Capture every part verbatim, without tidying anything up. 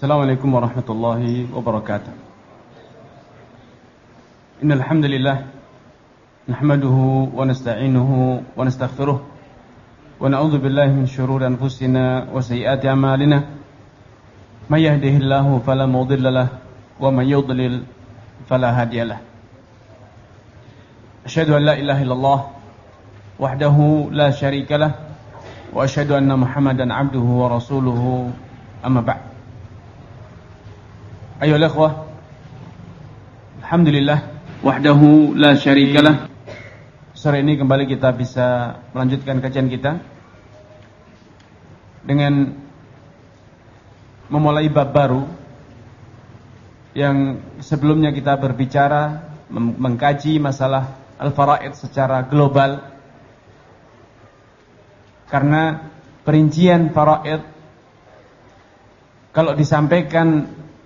Assalamualaikum warahmatullahi wabarakatuh. Innal hamdalillah nahmaduhu wa nasta'inuhu wa nastaghfiruh wa na'udzu billahi min shururi anfusina wa sayyiati a'malina. May yahdihillahu fala mudilla lahu wa may yudlil fala hadiya lahu. Asyhadu an la ilaha illallah wahdahu la syarika lahu wa asyhadu anna Muhammadan 'abduhu wa rasuluhu, amma ba'd. Ayolah ikhwah, alhamdulillah wahdahu la syarikalah. Sore ini kembali kita bisa melanjutkan kajian kita dengan memulai bab baru yang sebelumnya kita berbicara mengkaji masalah al-faraid secara global, karena perincian faraid kalau disampaikan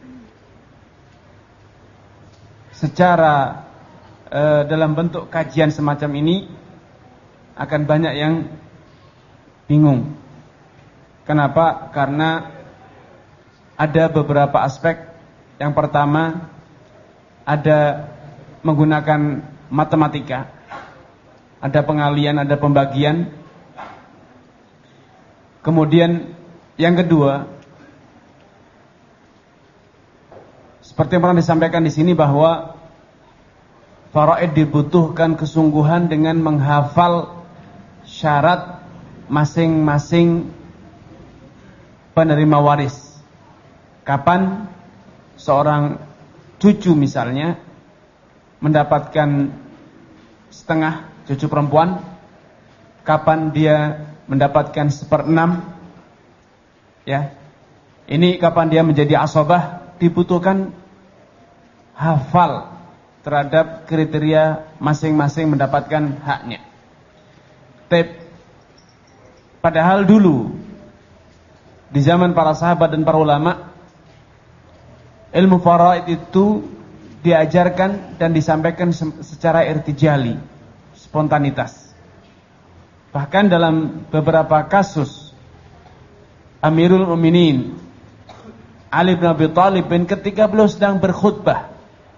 secara e, dalam bentuk kajian semacam ini akan banyak yang bingung. Kenapa? Karena ada beberapa aspek. Yang pertama, ada menggunakan matematika, ada pengalian, ada pembagian. Kemudian yang kedua, seperti yang pernah disampaikan di sini bahwa faraid dibutuhkan kesungguhan dengan menghafal syarat masing-masing penerima waris. Kapan seorang cucu misalnya mendapatkan setengah, cucu perempuan, kapan dia mendapatkan seperenam, ya. Ini kapan dia menjadi asabah, dibutuhkan hafal terhadap kriteria masing-masing mendapatkan haknya. Tep. Padahal dulu di zaman para sahabat dan para ulama, ilmu faraid itu diajarkan dan disampaikan secara irtijali, spontanitas. Bahkan dalam beberapa kasus Amirul Mukminin Ali bin Abi Thalib ketika beliau sedang berkhutbah,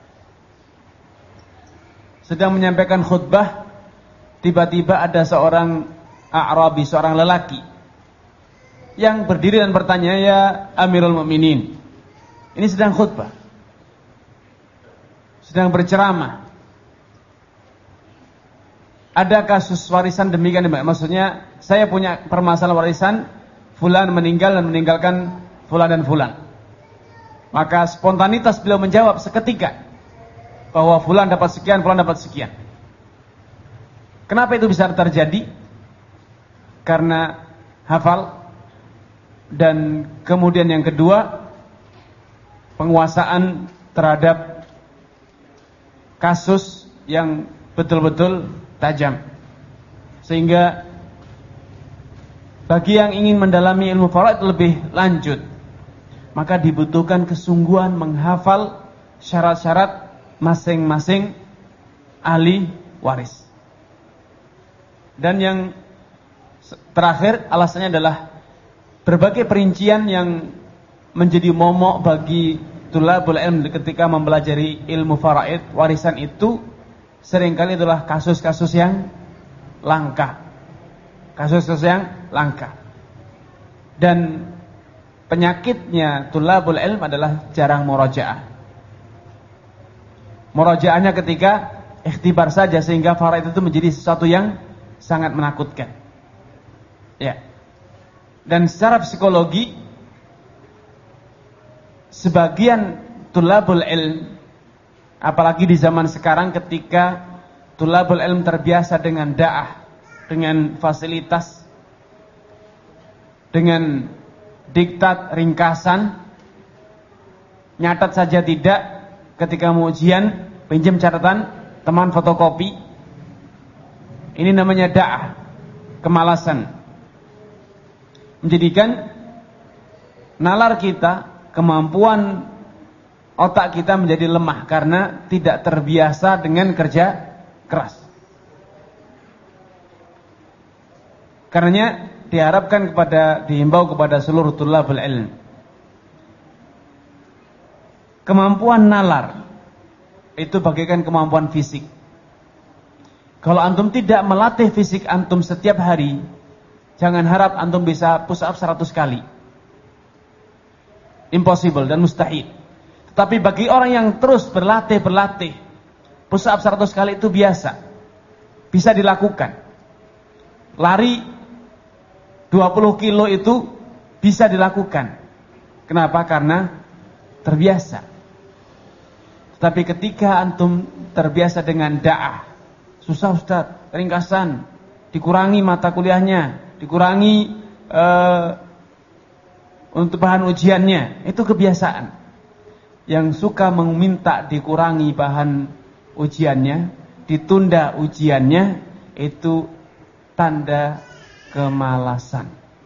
sedang menyampaikan khutbah, tiba-tiba ada seorang A'rabi, seorang lelaki yang berdiri dan bertanya, "Ya Amirul Mukminin, ini sedang khutbah, sedang berceramah, ada kasus warisan demikian?" Maksudnya, saya punya permasalahan warisan, fulan meninggal dan meninggalkan fulan dan fulan. Maka spontanitas beliau menjawab seketika bahwa fulan dapat sekian, fulan dapat sekian. Kenapa itu bisa terjadi? Karena hafal. Dan kemudian yang kedua, penguasaan terhadap kasus yang betul-betul tajam. Sehingga bagi yang ingin mendalami ilmu faraid lebih lanjut, maka dibutuhkan kesungguhan menghafal syarat-syarat masing-masing ahli waris. Dan yang terakhir, alasannya adalah berbagai perincian yang menjadi momok bagi tulabul ilm ketika mempelajari ilmu faraid warisan itu seringkali adalah kasus-kasus yang langka. Kasus-kasus yang langka. Dan penyakitnya tulabul ilm adalah jarang murajaah. Murajaahnya ketika ikhtibar saja, sehingga faraid itu menjadi sesuatu yang sangat menakutkan. Ya. Dan secara psikologi, sebagian tulabul ilm, apalagi di zaman sekarang ketika tulabul ilm terbiasa dengan da'ah, dengan fasilitas, dengan diktat ringkasan, nyatat saja tidak, ketika mau ujian pinjam catatan teman fotokopi. Ini namanya da'ah, kemalasan. Menjadikan nalar kita, kemampuan otak kita menjadi lemah karena tidak terbiasa dengan kerja keras. Karenanya diharapkan kepada, dihimbau kepada seluruh tulabul ilm kemampuan nalar itu bagaikan kemampuan fisik. Kalau antum tidak melatih fisik antum setiap hari, jangan harap antum bisa push up seratus kali. Impossible dan mustahil. Tetapi bagi orang yang terus berlatih, berlatih, push up seratus kali itu biasa. Bisa dilakukan. Lari dua puluh kilo itu bisa dilakukan. Kenapa? Karena terbiasa. Tetapi ketika antum terbiasa dengan da'ah, susah Ustaz, ringkasan, dikurangi mata kuliahnya, dikurangi uh, untuk bahan ujiannya, itu kebiasaan. Yang suka meminta dikurangi bahan ujiannya, ditunda ujiannya, itu tanda kemalasan.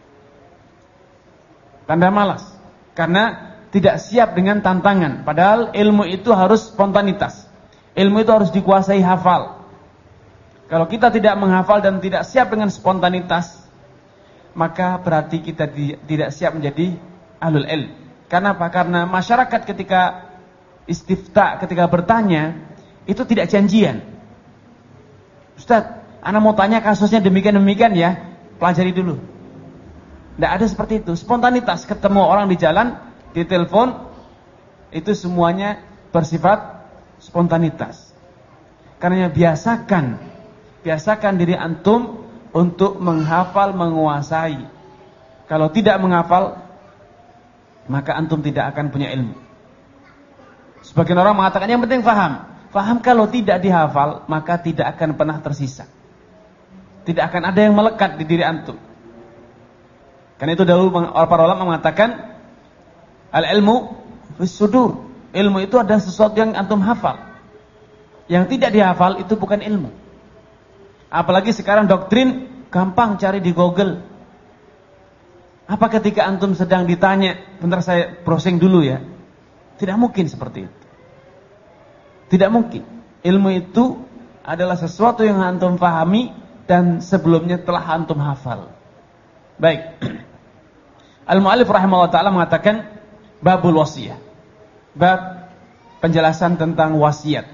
Tanda malas. Karena tidak siap dengan tantangan. Padahal ilmu itu harus spontanitas. Ilmu itu harus dikuasai hafal. Kalau kita tidak menghafal dan tidak siap dengan spontanitas, maka berarti kita di, tidak siap menjadi ahlul ilm. Karena apa? Karena masyarakat ketika istifta, ketika bertanya, itu tidak janjian. Ustaz, ana mau tanya kasusnya demikian-demikian ya, pelajari dulu. Tidak ada seperti itu. Spontanitas, ketemu orang di jalan, di telepon, itu semuanya bersifat spontanitas. Karena biasakan, biasakan diri antum untuk menghafal, menguasai. Kalau tidak menghafal, maka antum tidak akan punya ilmu. Sebagian orang mengatakan yang penting faham. Faham kalau tidak dihafal, maka tidak akan pernah tersisa. Tidak akan ada yang melekat di diri antum. Karena itu dahulu para ulama mengatakan al-ilmu fis sudur. Ilmu itu adalah sesuatu yang antum hafal. Yang tidak dihafal itu bukan ilmu. Apalagi sekarang doktrin gampang cari di Google. Apa ketika antum sedang ditanya, bentar saya browsing dulu ya. Tidak mungkin seperti itu. Tidak mungkin. Ilmu itu adalah sesuatu yang antum pahami dan sebelumnya telah antum hafal. Baik. Al-Mu'allif rahimahullah ta'ala mengatakan babul wasiyah. Bab penjelasan tentang wasiat.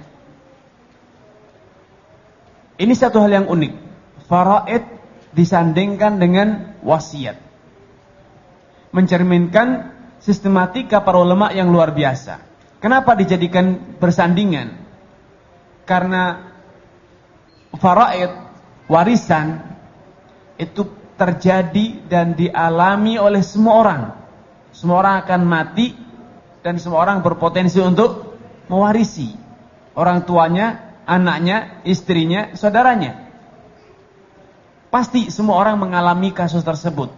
Ini satu hal yang unik. Faraid disandingkan dengan wasiat. Mencerminkan sistematika para ulama yang luar biasa. Kenapa dijadikan bersandingan? Karena faraid, warisan, itu terjadi dan dialami oleh semua orang. Semua orang akan mati dan semua orang berpotensi untuk mewarisi orang tuanya, anaknya, istrinya, saudaranya. Pasti semua orang mengalami kasus tersebut.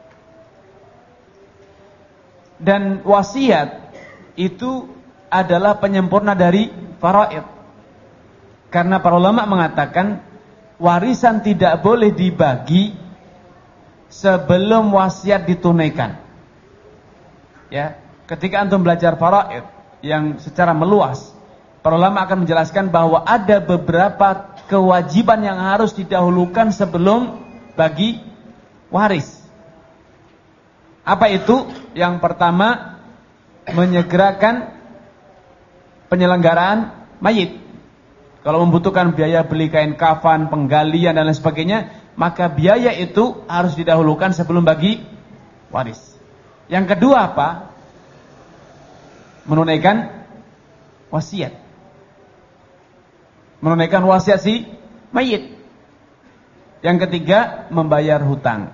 Dan wasiat itu adalah penyempurna dari faraid. Karena para ulama mengatakan warisan tidak boleh dibagi sebelum wasiat ditunaikan. Ya, ketika antum belajar faraid yang secara meluas, para ulama akan menjelaskan bahwa ada beberapa kewajiban yang harus didahulukan sebelum bagi waris. Apa itu? Yang pertama, menyegerakan penyelenggaraan mayit. Kalau membutuhkan biaya beli kain kafan, penggalian dan lain sebagainya, maka biaya itu harus didahulukan sebelum bagi waris. Yang kedua apa? Menunaikan wasiat. Menunaikan wasiat si mayit. Yang ketiga, membayar hutang.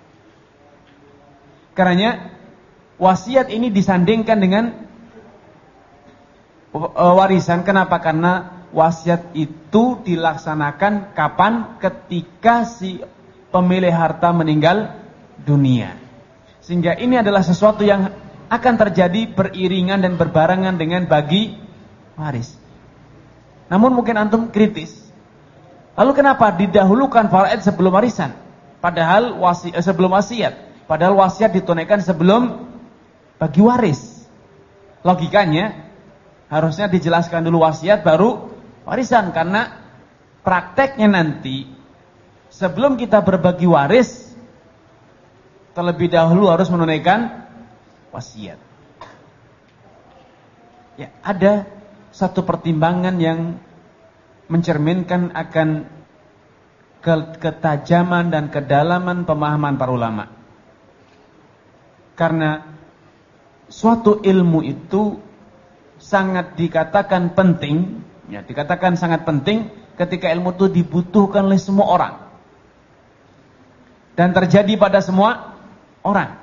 Karenanya wasiat ini disandingkan dengan warisan. Kenapa? Karena wasiat itu dilaksanakan kapan? Ketika si pemilik harta meninggal dunia. Sehingga ini adalah sesuatu yang akan terjadi beriringan dan berbarengan dengan bagi waris. Namun mungkin antum kritis. Lalu kenapa didahulukan faraid sebelum warisan? Padahal wasi, eh, sebelum wasiat. Padahal wasiat ditunaikan sebelum bagi waris. Logikanya harusnya dijelaskan dulu wasiat baru warisan. Karena prakteknya nanti sebelum kita berbagi waris, terlebih dahulu harus menunaikan wasiat. Ya, ada satu pertimbangan yang mencerminkan akan ketajaman dan kedalaman pemahaman para ulama. Karena suatu ilmu itu sangat dikatakan penting, ya, dikatakan sangat penting ketika ilmu itu dibutuhkan oleh semua orang. Dan terjadi pada semua orang.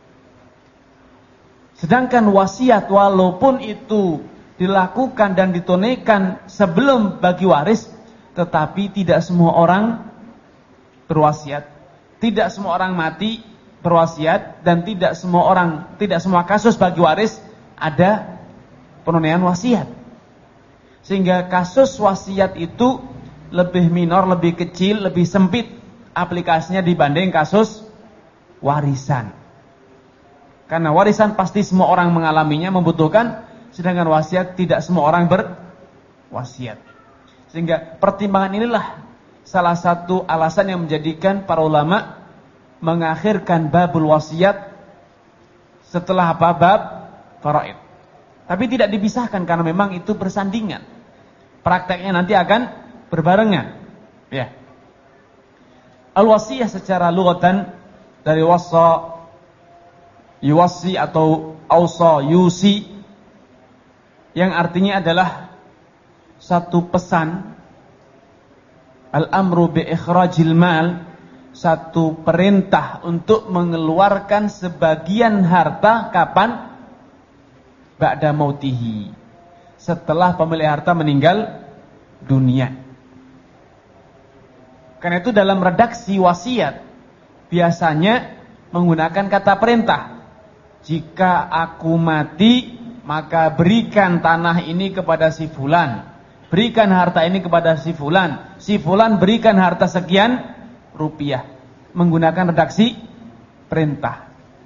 Sedangkan wasiat walaupun itu dilakukan dan ditunaikan sebelum bagi waris, tetapi tidak semua orang berwasiat, tidak semua orang mati berwasiat, dan tidak semua orang, tidak semua kasus bagi waris ada penunaian wasiat. Sehingga kasus wasiat itu lebih minor, lebih kecil, lebih sempit aplikasinya dibanding kasus warisan. Karena warisan pasti semua orang mengalaminya, membutuhkan, sedangkan wasiat tidak semua orang berwasiat. Sehingga pertimbangan inilah salah satu alasan yang menjadikan para ulama mengakhirkan babul wasiat setelah apa? Bab faraid. Tapi tidak dipisahkan karena memang itu bersandingan. Prakteknya nanti akan berbarengan. Ya. Al-wasiyah secara lughatan dari wassa yuwassi atau ausa yusi, yang artinya adalah satu pesan, al-amru bi ikhrajil mal, satu perintah untuk mengeluarkan sebagian harta kapan? Ba'da mautihi, setelah pemilik harta meninggal dunia. Karena itu dalam redaksi wasiat biasanya menggunakan kata perintah. Jika aku mati, maka berikan tanah ini kepada si fulan, berikan harta ini kepada si fulan, si fulan berikan harta sekian rupiah, menggunakan redaksi perintah.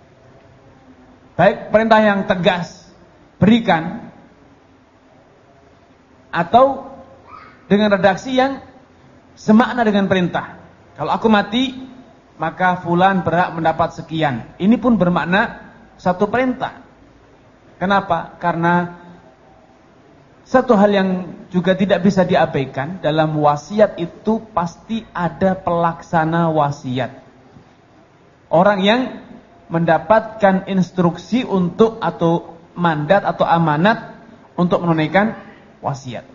Baik perintah yang tegas, berikan, atau dengan redaksi yang semakna dengan perintah. Kalau aku mati, maka fulan berhak mendapat sekian. Ini pun bermakna satu perintah. Kenapa? Karena satu hal yang juga tidak bisa diabaikan, dalam wasiat itu pasti ada pelaksana wasiat. Orang yang mendapatkan instruksi untuk atau mandat atau amanat untuk menunaikan wasiat.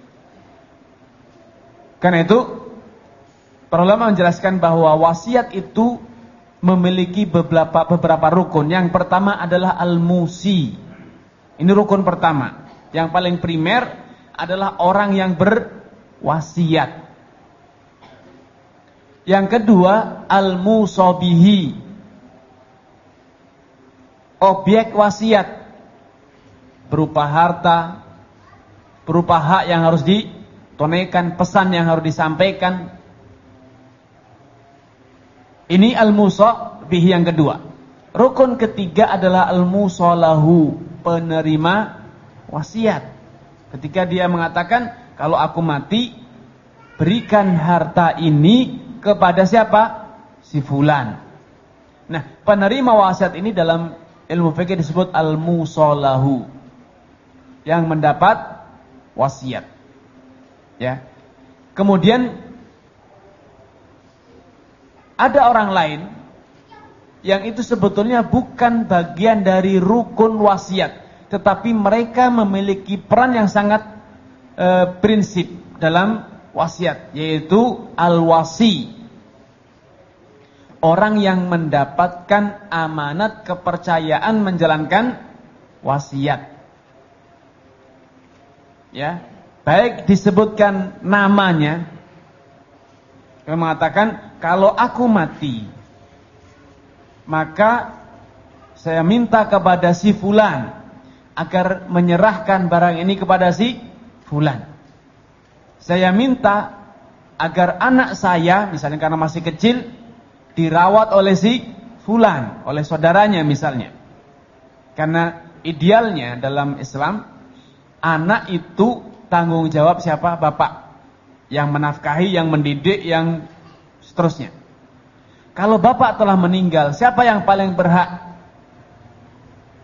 Karena itu para ulama menjelaskan bahwa wasiat itu memiliki beberapa beberapa rukun. Yang pertama adalah al-musi. Ini rukun pertama. Yang paling primer adalah orang yang berwasiat. Yang kedua, al-musabihi, objek wasiat, berupa harta, berupa hak yang harus ditunaikan, pesan yang harus disampaikan. Ini al-musa bihi yang kedua. Rukun ketiga adalah al-musalahu, penerima wasiat. Ketika dia mengatakan, kalau aku mati, berikan harta ini kepada siapa? Si fulan. Nah, penerima wasiat ini dalam ilmu fikih disebut al-musalahu, yang mendapat wasiat. Ya. Kemudian ada orang lain yang itu sebetulnya bukan bagian dari rukun wasiat, tetapi mereka memiliki peran yang sangat e, prinsip dalam wasiat, yaitu al-wasi. Orang yang mendapatkan amanat kepercayaan menjalankan wasiat. Ya, baik disebutkan namanya, yang mengatakan, kalau aku mati, maka saya minta kepada si fulan agar menyerahkan barang ini kepada si fulan. Saya minta agar anak saya, misalnya karena masih kecil, dirawat oleh si fulan, oleh saudaranya misalnya. Karena idealnya dalam Islam, anak itu tanggung jawab siapa? Bapak. Yang menafkahi, yang mendidik, yang seterusnya. Kalau bapak telah meninggal, siapa yang paling berhak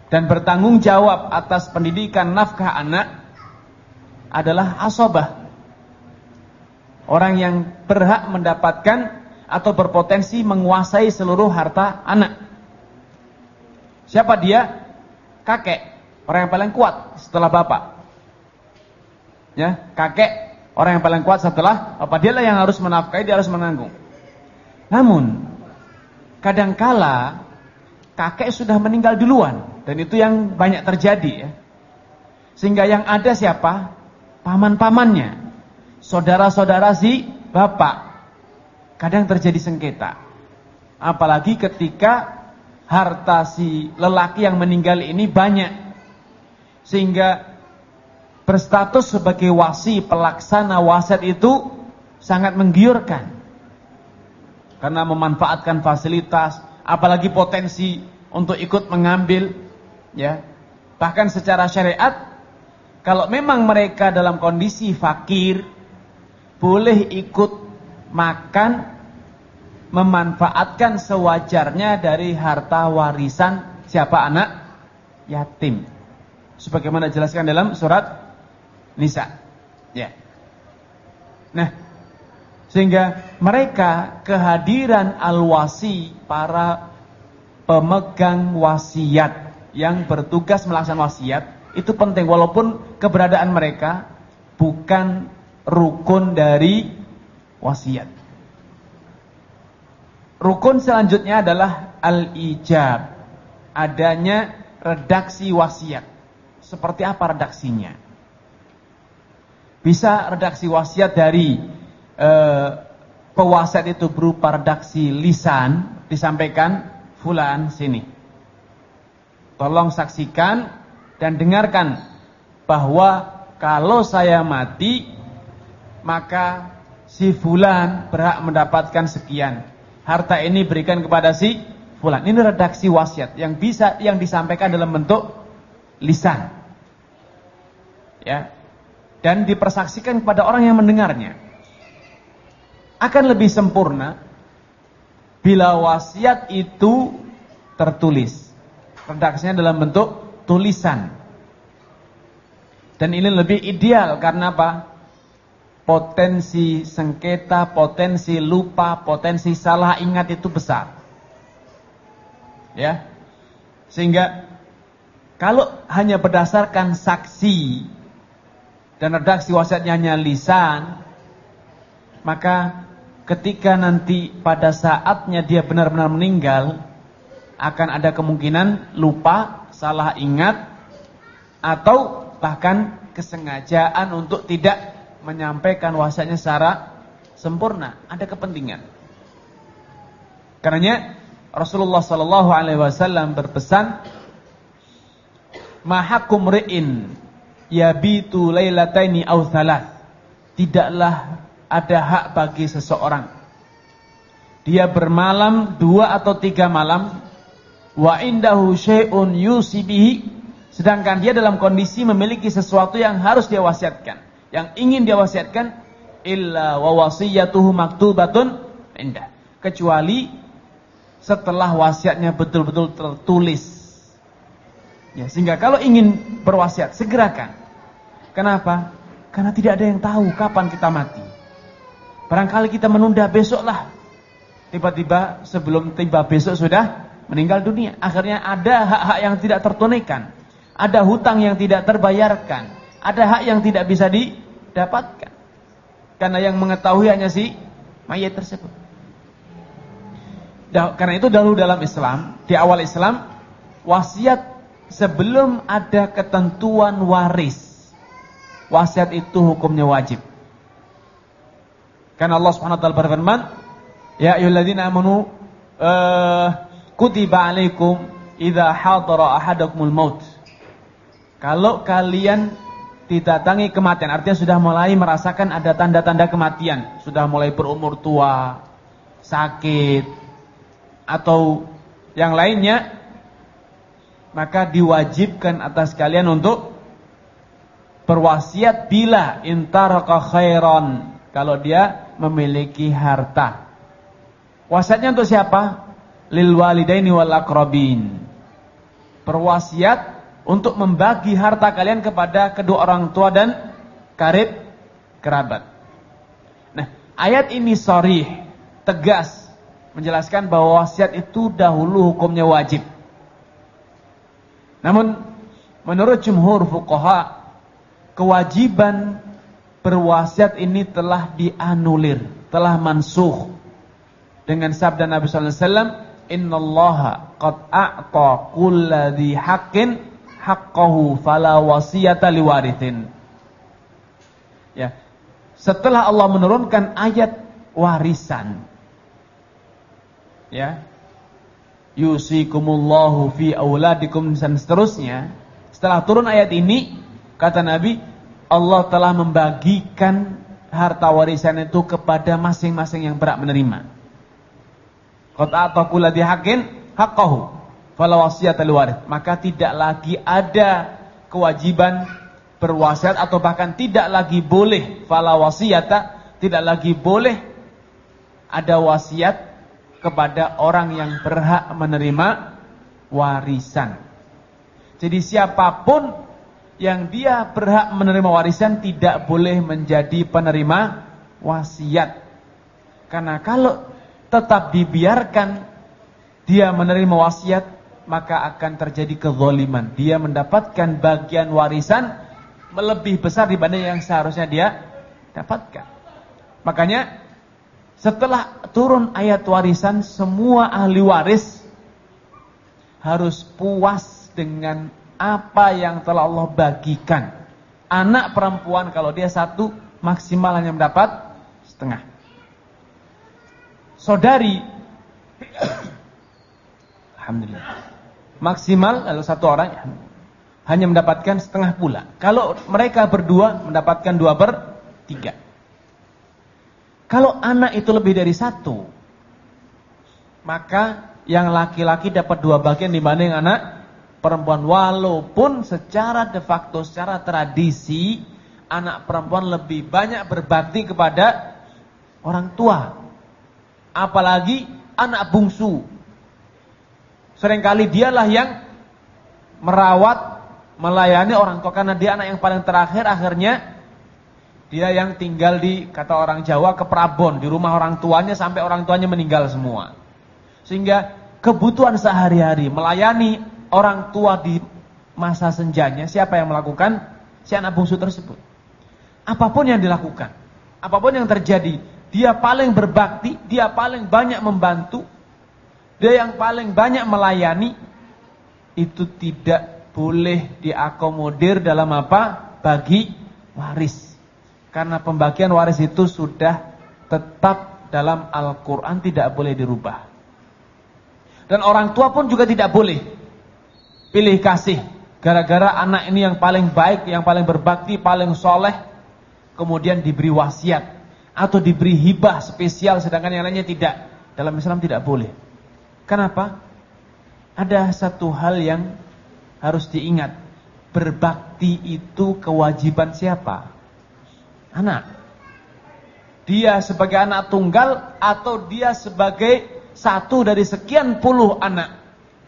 dan bertanggung jawab atas pendidikan nafkah anak adalah asobah. Orang yang berhak mendapatkan atau berpotensi menguasai seluruh harta anak. Siapa dia? Kakek, orang yang paling kuat setelah bapak. Ya, kakek, orang yang paling kuat setelah bapak. Dialah yang harus menafkahi, dia harus menanggung. Namun, kadangkala kakek sudah meninggal duluan, dan itu yang banyak terjadi ya. Sehingga yang ada siapa? Paman-pamannya, saudara-saudara si bapak. Kadang terjadi sengketa. Apalagi ketika harta si lelaki yang meninggal ini banyak, sehingga berstatus sebagai wasi pelaksana wasiat itu sangat menggiurkan. Karena memanfaatkan fasilitas, apalagi potensi untuk ikut mengambil, ya. Bahkan secara syariat, kalau memang mereka dalam kondisi fakir, boleh ikut makan, memanfaatkan sewajarnya dari harta warisan siapa? Anak yatim. Sebagaimana dijelaskan dalam surat Nisa. Ya. Nah, sehingga mereka kehadiran al-wasi, para pemegang wasiat yang bertugas melaksanakan wasiat, itu penting walaupun keberadaan mereka bukan rukun dari wasiat. Rukun selanjutnya adalah al-ijab, adanya redaksi wasiat. Seperti apa redaksinya? Bisa redaksi wasiat dari eh, pewasiat itu berupa redaksi lisan, disampaikan, fulan sini, tolong saksikan dan dengarkan bahwa kalau saya mati, maka si fulan berhak mendapatkan sekian. Harta ini berikan kepada si fulan. Ini redaksi wasiat yang bisa yang disampaikan dalam bentuk lisan. Ya. Dan dipersaksikan kepada orang yang mendengarnya. Akan lebih sempurna bila wasiat itu tertulis. Redaksinya dalam bentuk tulisan. Dan ini lebih ideal karena apa? Potensi sengketa, potensi lupa, potensi salah ingat itu besar. Ya. Sehingga kalau hanya berdasarkan saksi dan redaksi wasiatnya hanya lisan, maka ketika nanti pada saatnya dia benar-benar meninggal, akan ada kemungkinan lupa, salah ingat, atau bahkan kesengajaan untuk tidak menyampaikan wasiatnya secara sempurna. Ada kepentingan. Karenanya Rasulullah Sallallahu Alaihi Wasallam berpesan, "Mahakum ri'in yabitu lailataini aw thalath." Tidaklah ada hak bagi seseorang dia bermalam dua atau tiga malam, wa indahu syai'un yusibihi, sedangkan dia dalam kondisi memiliki sesuatu yang harus dia wasiatkan, yang ingin dia wasiatkan, illa wa wasiyatuhu maktubatun indah, kecuali setelah wasiatnya betul-betul tertulis. Ya, sehingga kalau ingin berwasiat segerakan. Kenapa? Karena tidak ada yang tahu kapan kita mati. Barangkali kita menunda besoklah, tiba-tiba sebelum tiba besok sudah meninggal dunia. Akhirnya ada hak-hak yang tidak tertunaikan, ada hutang yang tidak terbayarkan, ada hak yang tidak bisa didapatkan, karena yang mengetahui hanya si mayat tersebut. Karena itu dahulu dalam Islam, di awal Islam, wasiat sebelum ada ketentuan waris, wasiat itu hukumnya wajib. Karena Allah Subhanahu wa taala berfirman, ya ayyuhalladzina amanu uh, kutiba alaikum idza hadara ahadakumul maut. Kalau kalian didatangi kematian, artinya sudah mulai merasakan ada tanda-tanda kematian, sudah mulai berumur tua, sakit, atau yang lainnya, maka diwajibkan atas kalian untuk berwasiat bila intaraka khairan, kalau dia memiliki harta. Wasiatnya untuk siapa? Lil walidaini wal aqrabin. berwasiat untuk membagi harta kalian kepada kedua orang tua dan karib kerabat. Nah, ayat ini sharih, tegas menjelaskan bahwa wasiat itu dahulu hukumnya wajib. Namun menurut jumhur fuqaha, kewajiban berwasiat ini telah dianulir, telah mansukh dengan sabda Nabi sallallahu alaihi wasallam, "Innallaha qad a'ta kulladzi haqqin haqqahu fala wasiyata liwarithin." Ya. Setelah Allah menurunkan ayat warisan, ya, yusikumullahu fi auladikum dan seterusnya, setelah turun ayat ini, kata Nabi, Allah telah membagikan harta warisan itu kepada masing-masing yang berhak menerima. Qad a'ta kulladzi haqqin haqqahu fala wasiyata liwarith. Maka tidak lagi ada kewajiban berwasiat, atau bahkan tidak lagi boleh fala wasiyata, tidak lagi boleh ada wasiat kepada orang yang berhak menerima warisan. Jadi siapapun yang dia berhak menerima warisan tidak boleh menjadi penerima wasiat. Karena kalau tetap dibiarkan dia menerima wasiat, maka akan terjadi kezaliman. Dia mendapatkan bagian warisan lebih besar dibanding yang seharusnya dia dapatkan. Makanya setelah turun ayat warisan, semua ahli waris harus puas dengan apa yang telah Allah bagikan. Anak perempuan kalau dia satu, maksimal hanya mendapat setengah. Saudari, alhamdulillah, maksimal kalau satu orang hanya mendapatkan setengah pula. Kalau mereka berdua mendapatkan dua per tiga. Kalau anak itu lebih dari satu, maka yang laki-laki dapat dua bagian dibanding anak perempuan. Walaupun secara de facto, secara tradisi, anak perempuan lebih banyak berbakti kepada orang tua. Apalagi anak bungsu. Seringkali dialah yang merawat, melayani orang tua. Karena dia anak yang paling terakhir, akhirnya dia yang tinggal di, kata orang Jawa, keprabon, di rumah orang tuanya sampai orang tuanya meninggal semua. Sehingga kebutuhan sehari-hari melayani orang tua di masa senjanya, siapa yang melakukan? Si anak bungsu tersebut. Apapun yang dilakukan, apapun yang terjadi, dia paling berbakti, dia paling banyak membantu, dia yang paling banyak melayani. Itu tidak boleh diakomodir dalam apa? Bagi waris. Karena pembagian waris itu sudah tetap dalam Al-Quran, tidak boleh dirubah. Dan orang tua pun juga tidak boleh pilih kasih gara-gara anak ini yang paling baik, yang paling berbakti, paling soleh, kemudian diberi wasiat atau diberi hibah spesial, sedangkan yang lainnya tidak. Dalam Islam tidak boleh. Kenapa? Ada satu hal yang harus diingat. Berbakti itu kewajiban siapa? Anak. Dia sebagai anak tunggal atau dia sebagai satu dari sekian puluh anak.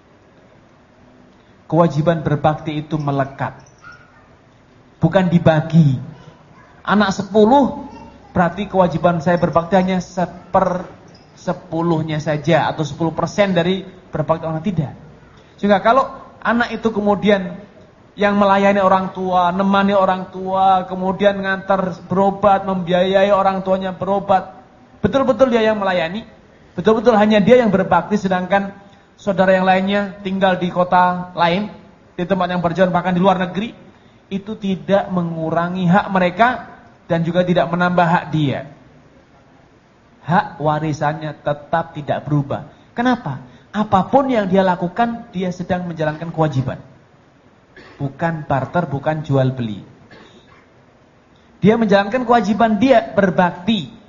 Kewajiban berbakti itu melekat, bukan dibagi. Anak sepuluh, berarti kewajiban saya berbakti hanya seper sepuluhnya saja, atau sepuluh persen dari berbakti orang, tidak. Sehingga kalau anak itu kemudian yang melayani orang tua, nemani orang tua, kemudian ngantar berobat, membiayai orang tuanya berobat, betul-betul dia yang melayani, betul-betul hanya dia yang berbakti, sedangkan saudara yang lainnya tinggal di kota lain, di tempat yang berjauhan, bahkan di luar negeri, itu tidak mengurangi hak mereka dan juga tidak menambah hak dia. Hak warisannya tetap tidak berubah. Kenapa? Apapun yang dia lakukan, dia sedang menjalankan kewajiban. Bukan barter, bukan jual beli. Dia menjalankan kewajiban, dia berbakti.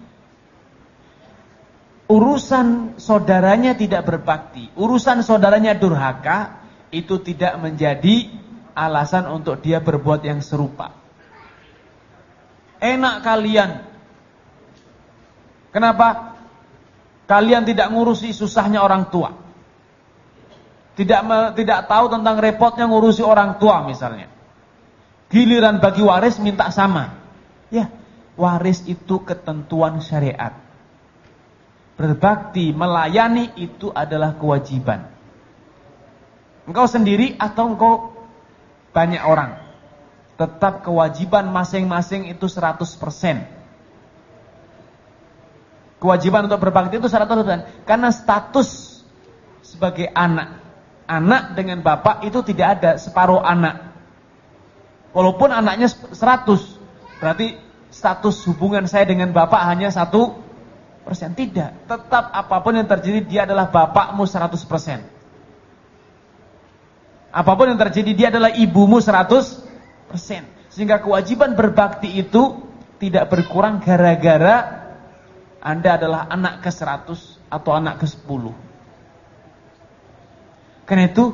Urusan saudaranya tidak berbakti, urusan saudaranya durhaka, itu tidak menjadi alasan untuk dia berbuat yang serupa. Enak kalian. Kenapa? Kalian tidak ngurusi susahnya orang tua. tidak me, tidak tahu tentang repotnya ngurusi orang tua misalnya. Giliran bagi waris minta sama. Ya, waris itu ketentuan syariat. Berbakti, melayani itu adalah kewajiban. Engkau sendiri atau engkau banyak orang, tetap kewajiban masing-masing itu seratus persen. Kewajiban untuk berbakti itu seratus persen. Karena status sebagai anak, anak dengan bapak itu tidak ada separuh anak. Walaupun anaknya seratus, berarti status hubungan saya dengan bapak hanya satu persen. Tidak, tetap apapun yang terjadi dia adalah bapakmu seratus persen. Apapun yang terjadi dia adalah ibumu seratus persen. Sehingga kewajiban berbakti itu tidak berkurang gara-gara Anda adalah anak ke seratus atau anak ke sepuluh. Karena itu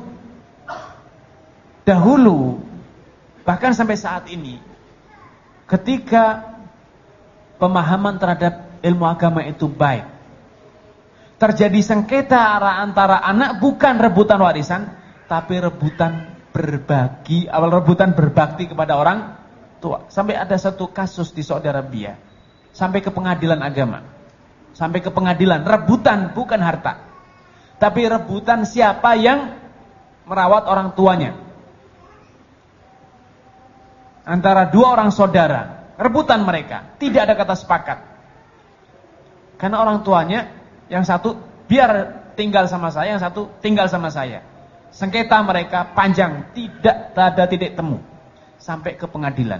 dahulu, bahkan sampai saat ini, ketika pemahaman terhadap ilmu agama itu baik, terjadi sengketa antara anak bukan rebutan warisan, tapi rebutan berbagi, awal rebutan berbakti kepada orang tua. Sampai ada satu kasus di Saudi Arabia, sampai ke pengadilan agama, sampai ke pengadilan, rebutan bukan harta, tapi rebutan siapa yang merawat orang tuanya. Antara dua orang saudara, rebutan mereka, tidak ada kata sepakat. Karena orang tuanya, yang satu biar tinggal sama saya, yang satu tinggal sama saya. Sengketa mereka panjang, tidak ada titik temu. Sampai ke pengadilan.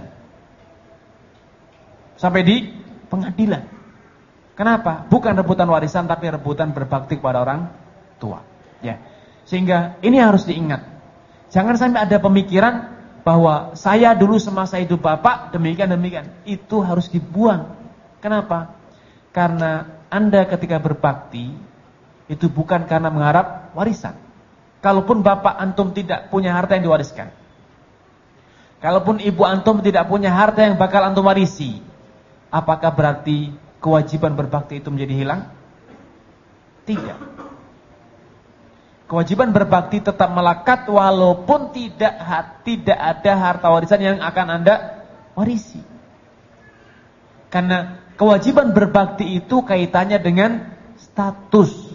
Sampai di pengadilan. Kenapa? Bukan rebutan warisan, tapi rebutan berbakti kepada orang tua. Ya. Sehingga ini harus diingat. Jangan sampai ada pemikiran bahwa saya dulu semasa hidup bapak demikian-demikian. Itu harus dibuang. Kenapa? Karena Anda ketika berbakti itu bukan karena mengharap warisan. Kalaupun bapak antum tidak punya harta yang diwariskan, kalaupun ibu antum tidak punya harta yang bakal antum warisi, apakah berarti kewajiban berbakti itu menjadi hilang? Tidak. Kewajiban berbakti tetap melekat walaupun tidak tidak ada harta warisan yang akan Anda warisi. Karena kewajiban berbakti itu kaitannya dengan status.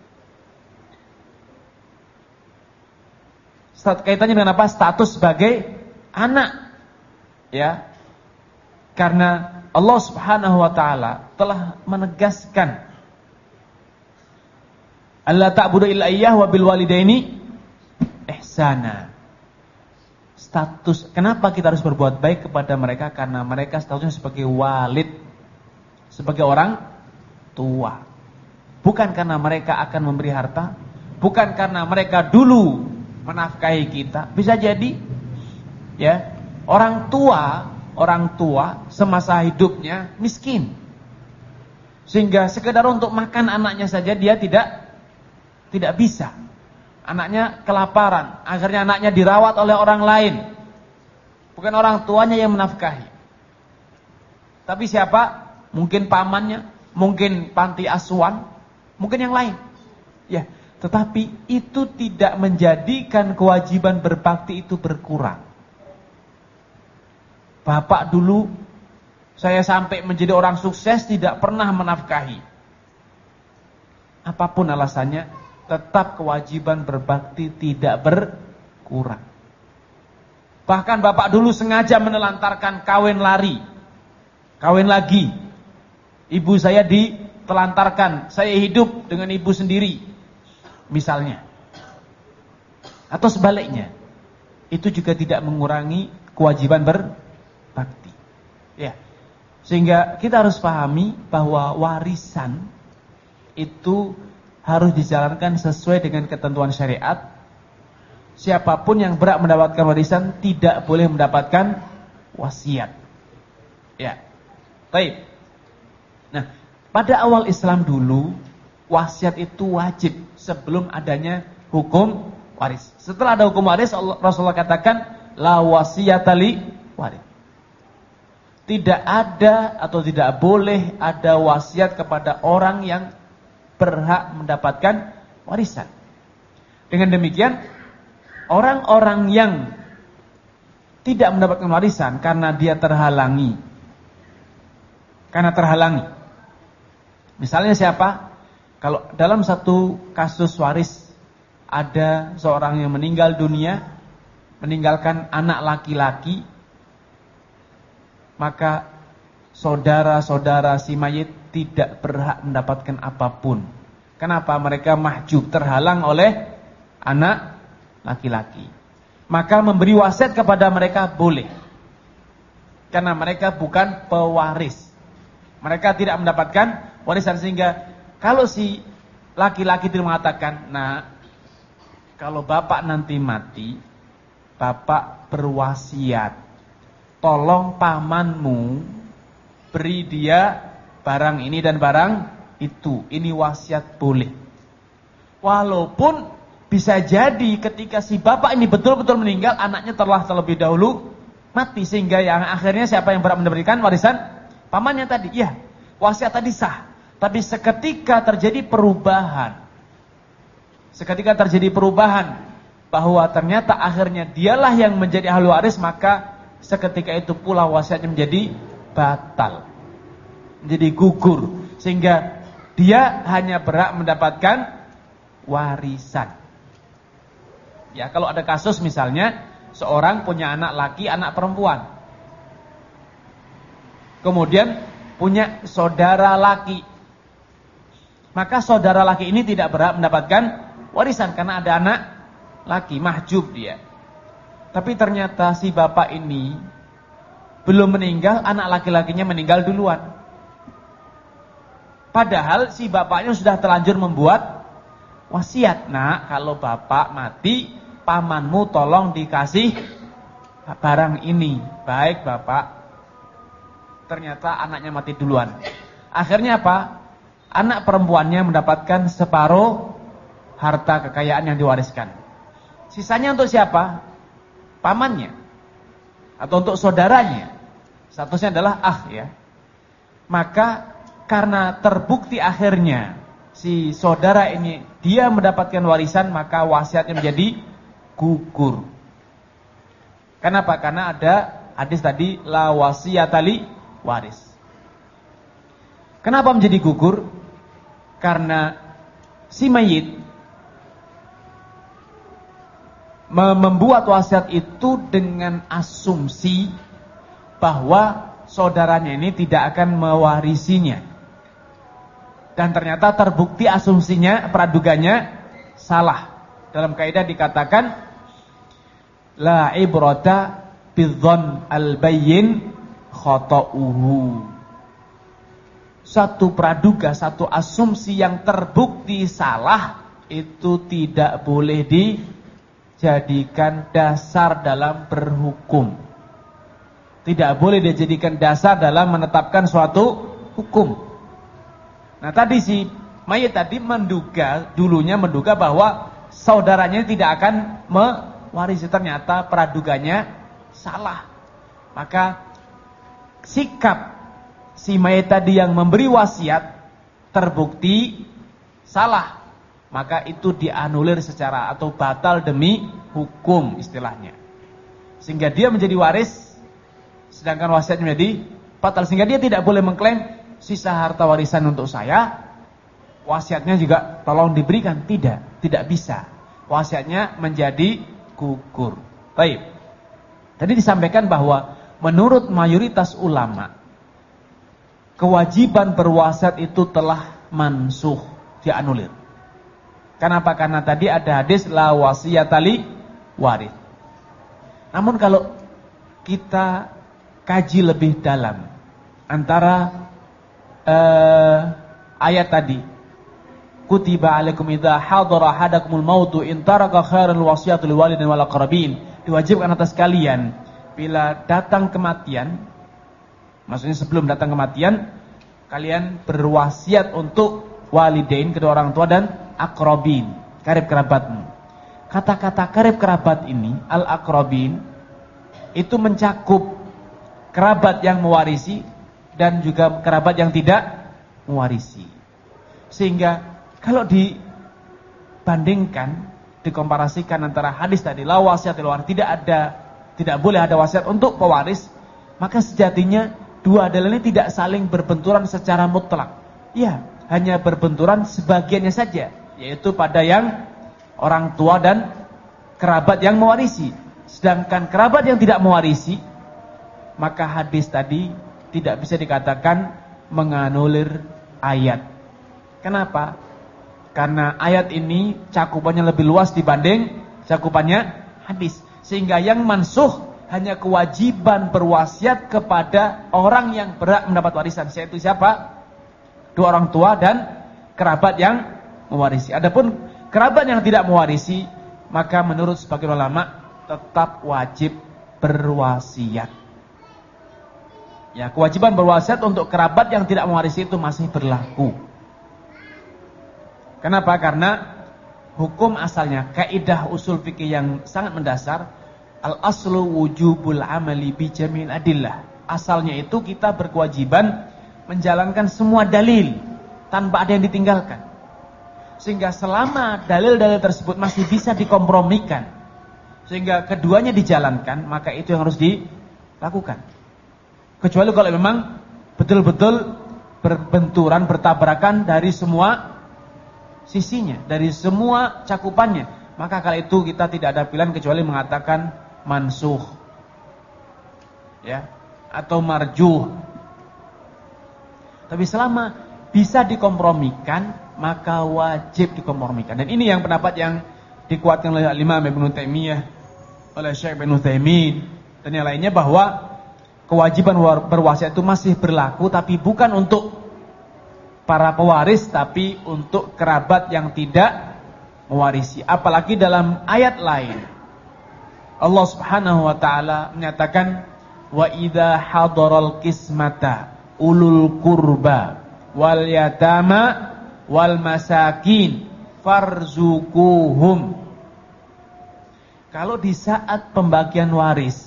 Kaitannya dengan apa? Status sebagai anak. Ya. Karena Allah Subhanahu wa taala telah menegaskan alla ta'budu illa iyyahu wa bil walidaini ihsana. Status, kenapa kita harus berbuat baik kepada mereka? Karena mereka statusnya sebagai walid, sebagai orang tua. Bukan karena mereka akan memberi harta, bukan karena mereka dulu menafkahi kita. Bisa jadi ya, orang tua, orang tua semasa hidupnya miskin. Sehingga sekedar untuk makan anaknya saja dia tidak tidak bisa. Anaknya kelaparan, akhirnya anaknya dirawat oleh orang lain. Bukan orang tuanya yang menafkahi. Tapi siapa? Mungkin pamannya, mungkin panti asuhan, mungkin yang lain. Ya, tetapi itu tidak menjadikan kewajiban berbakti itu berkurang. Bapak dulu saya sampai menjadi orang sukses tidak pernah menafkahi. Apapun alasannya, tetap kewajiban berbakti tidak berkurang. Bahkan bapak dulu sengaja menelantarkan kawin lari, kawin lagi. Ibu saya ditelantarkan, saya hidup dengan ibu sendiri. Misalnya, atau sebaliknya, itu juga tidak mengurangi kewajiban berbakti. Ya, sehingga kita harus pahami bahwa warisan itu harus dijalankan sesuai dengan ketentuan syariat. Siapapun yang berhak mendapatkan warisan tidak boleh mendapatkan wasiat. Ya, baik. Nah, pada awal Islam dulu, wasiat itu wajib sebelum adanya hukum waris. Setelah ada hukum waris, Rasulullah katakan la wasiyata li waris. Tidak ada atau tidak boleh ada wasiat kepada orang yang berhak mendapatkan warisan. Dengan demikian, orang-orang yang tidak mendapatkan warisan karena dia terhalangi. Karena terhalangi. Misalnya siapa? Kalau dalam satu kasus waris ada seorang yang meninggal dunia, meninggalkan anak laki-laki, maka saudara-saudara si mayit tidak berhak mendapatkan apapun. Kenapa? Mereka mahjub, terhalang oleh anak laki-laki. Maka memberi wasiat kepada mereka boleh. Karena mereka bukan pewaris. Mereka tidak mendapatkan warisan, sehingga kalau si laki-laki itu mengatakan, nah, kalau bapak nanti mati, bapak berwasiat, tolong pamanmu beri dia barang ini dan barang itu. Ini wasiat boleh. Walaupun bisa jadi ketika si bapak ini betul-betul meninggal, anaknya telah terlebih dahulu mati, sehingga yang akhirnya siapa yang berhak mendapatkan warisan? Pamannya tadi. Iya, wasiat tadi sah. Tapi seketika terjadi perubahan, seketika terjadi perubahan bahwa ternyata akhirnya dialah yang menjadi ahli waris, maka seketika itu pula wasiatnya menjadi batal, menjadi gugur, sehingga dia hanya berhak mendapatkan warisan. Ya, kalau ada kasus misalnya seorang punya anak laki, anak perempuan, kemudian punya saudara laki, maka saudara laki ini tidak berhak mendapatkan warisan karena ada anak laki, mahjub dia. Tapi ternyata si bapak ini belum meninggal, anak laki-lakinya meninggal duluan. Padahal si bapaknya sudah terlanjur membuat wasiat. Nah, kalau bapak mati, pamanmu tolong dikasih barang ini. Baik bapak. Ternyata anaknya mati duluan. Akhirnya apa? Anak perempuannya mendapatkan separuh harta kekayaan yang diwariskan. Sisanya untuk siapa? Pamannya. Atau untuk saudaranya. Statusnya adalah ah ya. Maka karena terbukti akhirnya si saudara ini dia mendapatkan warisan, maka wasiatnya menjadi gugur. Kenapa? Karena ada hadis tadi, la wasiyatali waris. Kenapa menjadi gugur? Karena si mayit membuat wasiat itu dengan asumsi bahwa saudaranya ini tidak akan mewarisinya. Dan ternyata terbukti asumsinya, praduganya salah. Dalam kaidah dikatakan la ibrata bidzon al-bayyin khata'uhu. Satu praduga, satu asumsi yang terbukti salah itu tidak boleh dijadikan dasar dalam berhukum. Tidak boleh dijadikan dasar dalam menetapkan suatu hukum. Nah, tadi si mayit tadi menduga, dulunya menduga bahwa saudaranya tidak akan mewarisi, ternyata praduganya salah. Maka sikap si mayit tadi yang memberi wasiat terbukti salah, maka itu dianulir secara atau batal demi hukum istilahnya. Sehingga dia menjadi waris, sedangkan wasiatnya menjadi batal, sehingga dia tidak boleh mengklaim sisa harta warisan untuk saya, wasiatnya juga tolong diberikan. Tidak, tidak bisa. Wasiatnya menjadi gugur. Baik. Tadi disampaikan bahwa menurut mayoritas ulama, kewajiban berwasiat itu telah mansuh, dianulir. Kenapa? Karena tadi ada hadis la wasiyatali waris. Namun kalau kita kaji lebih dalam antara Uh, ayat tadi, kutiba alaikum idza hadara ahadakumul mautu in taraka khairal wasiyatu lil walidin wal aqrabin, diwajibkan atas kalian bila datang kematian, maksudnya sebelum datang kematian, kalian berwasiat untuk walidain, kedua orang tua, dan aqrabin, karib kerabatmu. Kata-kata karib kerabat ini, al aqrabin, itu mencakup kerabat yang mewarisi dan juga kerabat yang tidak mewarisi. Sehingga kalau dibandingkan dikomparasikan antara hadis tadi, la wasiat lil waris, tidak ada, tidak boleh ada wasiat untuk pewaris, maka sejatinya dua dalil ini tidak saling berbenturan secara mutlak. Ya, hanya berbenturan sebagiannya saja, yaitu pada yang orang tua dan kerabat yang mewarisi. Sedangkan kerabat yang tidak mewarisi, maka hadis tadi tidak bisa dikatakan menganulir ayat. Kenapa? Karena ayat ini cakupannya lebih luas dibanding cakupannya hadis. Sehingga yang mansuh hanya kewajiban berwasiat kepada orang yang berhak mendapat warisan. Yaitu siapa? Dua orang tua dan kerabat yang mewarisi. Adapun kerabat yang tidak mewarisi, maka menurut sebagian ulama tetap wajib berwasiat. Ya, kewajiban berwasiat untuk kerabat yang tidak mewarisi itu masih berlaku. Kenapa? Karena hukum asalnya, kaidah usul fikih yang sangat mendasar, al-aslu wujubul amali bi jami'il adillah. Asalnya itu kita berkewajiban menjalankan semua dalil tanpa ada yang ditinggalkan. Sehingga selama dalil-dalil tersebut masih bisa dikompromikan, sehingga keduanya dijalankan, maka itu yang harus dilakukan. Kecuali kalau memang betul-betul berbenturan, bertabrakan dari semua sisinya, dari semua cakupannya, maka kala itu kita tidak ada pilihan kecuali mengatakan mansuh, ya, atau marjuh. Tapi selama bisa dikompromikan, maka wajib dikompromikan. Dan ini yang pendapat yang dikuatkan oleh Imam Ibnu Taimiyah, oleh Syekh Ibnu Utsaimin dan yang lainnya, bahwa kewajiban berwasiat itu masih berlaku, tapi bukan untuk para pewaris, tapi untuk kerabat yang tidak mewarisi. Apalagi dalam ayat lain Allah Subhanahu wa taala menyatakan, wa idza hadaral qismata ulul qurba wal yatama wal masakin farzuquhum. Kalau di saat pembagian waris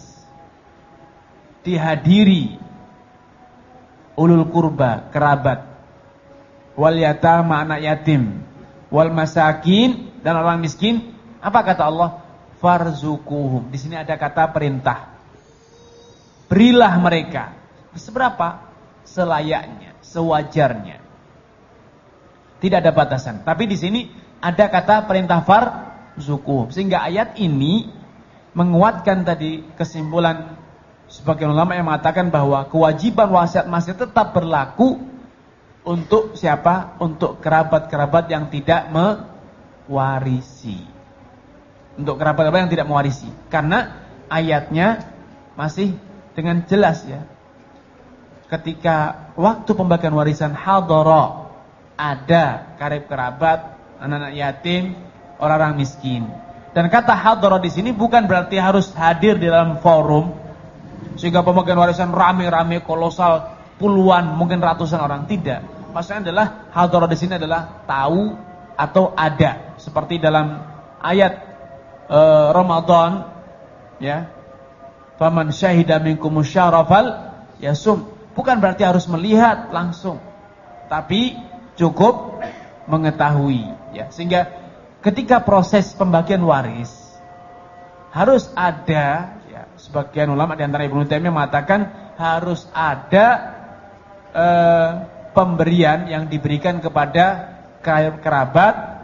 dihadiri ulul qurba, kerabat, wal yatama, anak yatim, wal masakin, dan orang miskin, apa kata Allah? Farzuquhum. Di sini ada kata perintah. Berilah mereka. Seberapa? Selayaknya, sewajarnya. Tidak ada batasan. Tapi di sini ada kata perintah farzuquhum. Sehingga ayat ini menguatkan tadi kesimpulan sebagian ulama yang mengatakan bahwa kewajiban wasiat masih tetap berlaku untuk siapa? Untuk kerabat-kerabat yang tidak mewarisi. Untuk kerabat-kerabat yang tidak mewarisi. Karena ayatnya masih dengan jelas, ya. Ketika waktu pembagian warisan hadara, ada karib kerabat, anak-anak yatim, orang-orang miskin. Dan kata hadara di sini bukan berarti harus hadir di dalam forum sehingga pembagian warisan rame-rame kolosal, puluhan, mungkin ratusan orang. Tidak. Maksudnya adalah hadara di sini adalah tahu atau ada, seperti dalam ayat e, Ramadan, ya, faman syahida minkum syarafal yasum. Bukan berarti harus melihat langsung, tapi cukup mengetahui, ya. Sehingga ketika proses pembagian waris harus ada, ya, sebagian ulama di antara Ibnu Taimiyah mengatakan harus ada e, pemberian yang diberikan kepada kerabat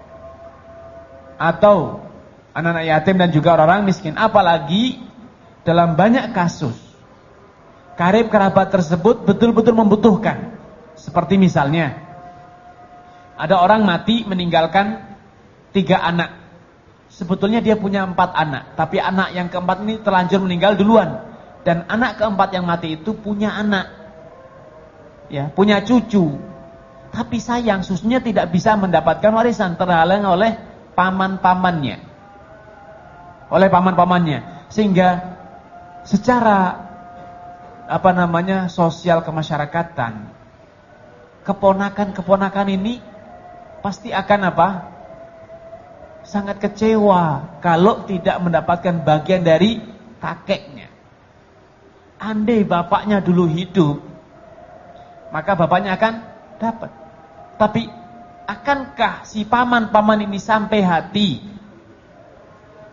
atau anak-anak yatim dan juga orang-orang miskin. Apalagi dalam banyak kasus karib kerabat tersebut betul-betul membutuhkan. Seperti misalnya ada orang mati meninggalkan tiga anak. Sebetulnya dia punya empat anak, tapi anak yang keempat ini terlanjur meninggal duluan. Dan anak keempat yang mati itu punya anak, ya, punya cucu. Tapi sayang, susunya tidak bisa mendapatkan warisan, terhalang oleh paman-pamannya. Oleh paman-pamannya. Sehingga secara apa namanya sosial kemasyarakatan, keponakan-keponakan ini pasti akan apa? Sangat kecewa kalau tidak mendapatkan bagian dari kakeknya. Andai bapaknya dulu hidup, maka bapaknya akan dapat. Tapi akankah si paman-paman ini sampai hati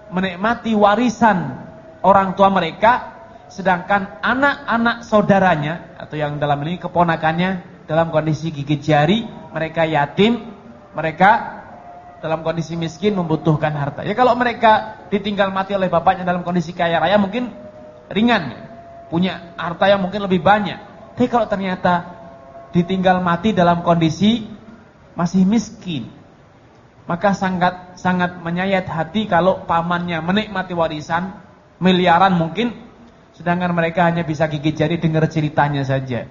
menikmati warisan orang tua mereka, sedangkan anak-anak saudaranya atau yang dalam ini keponakannya dalam kondisi gigit jari, mereka yatim, mereka dalam kondisi miskin membutuhkan harta. Ya kalau mereka ditinggal mati oleh bapaknya dalam kondisi kaya raya mungkin ringan, punya harta yang mungkin lebih banyak. Tapi kalau ternyata ditinggal mati dalam kondisi masih miskin, maka sangat sangat menyayat hati kalau pamannya menikmati warisan miliaran mungkin, sedangkan mereka hanya bisa gigit jari dengar ceritanya saja.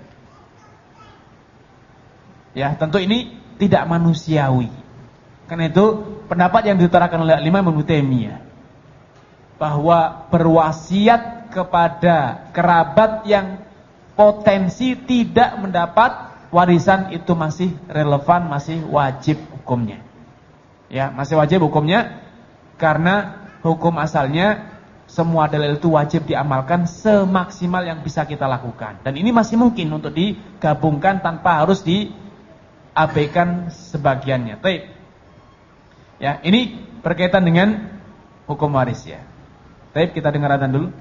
Ya, tentu ini tidak manusiawi. Karena itu pendapat yang diutarakan oleh Imam Ibnu Taimiyah bahwa berwasiat kepada kerabat yang potensi tidak mendapat warisan itu masih relevan, masih wajib hukumnya. Ya, masih wajib hukumnya karena hukum asalnya semua dalil itu wajib diamalkan semaksimal yang bisa kita lakukan. Dan ini masih mungkin untuk digabungkan tanpa harus diabaikan sebagiannya. Baik. Ya, ini berkaitan dengan hukum waris ya. Baik, kita dengar adzan dulu.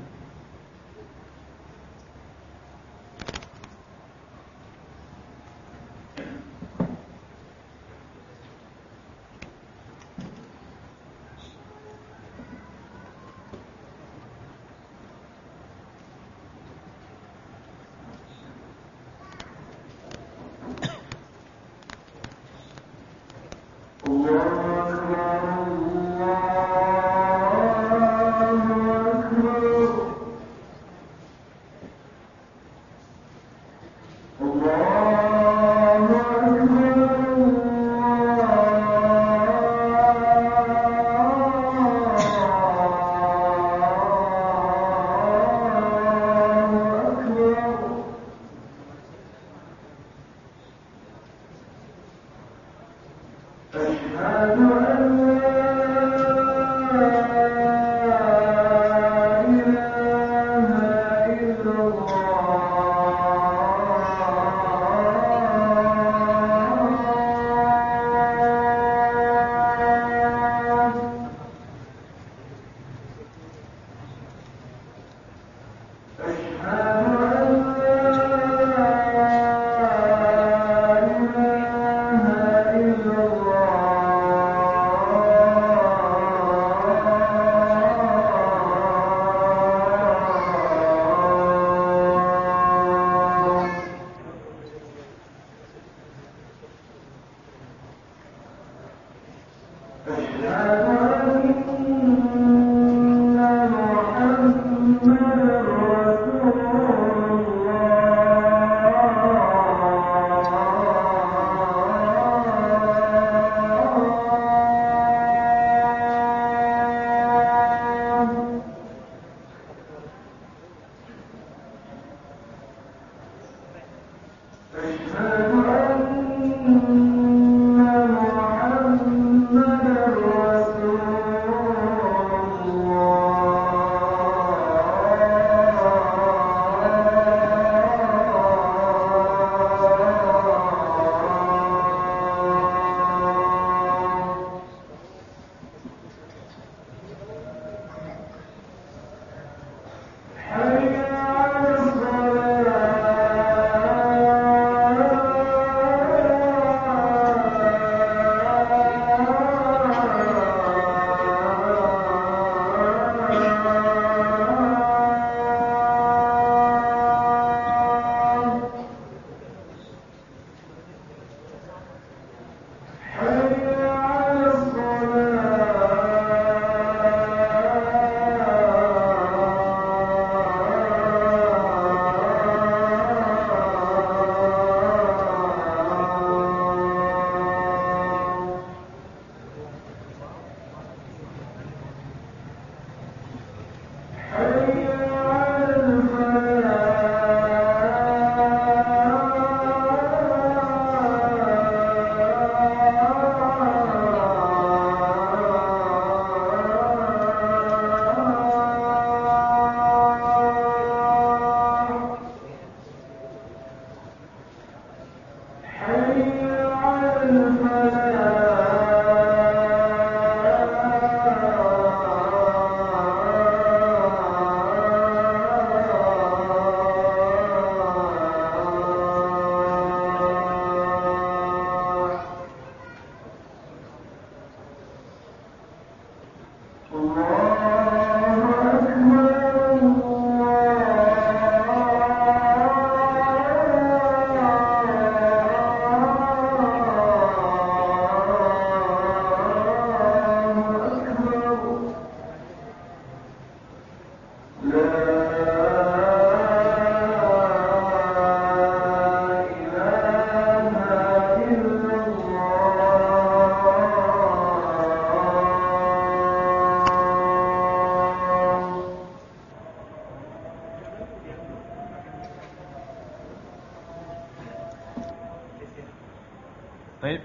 Baik.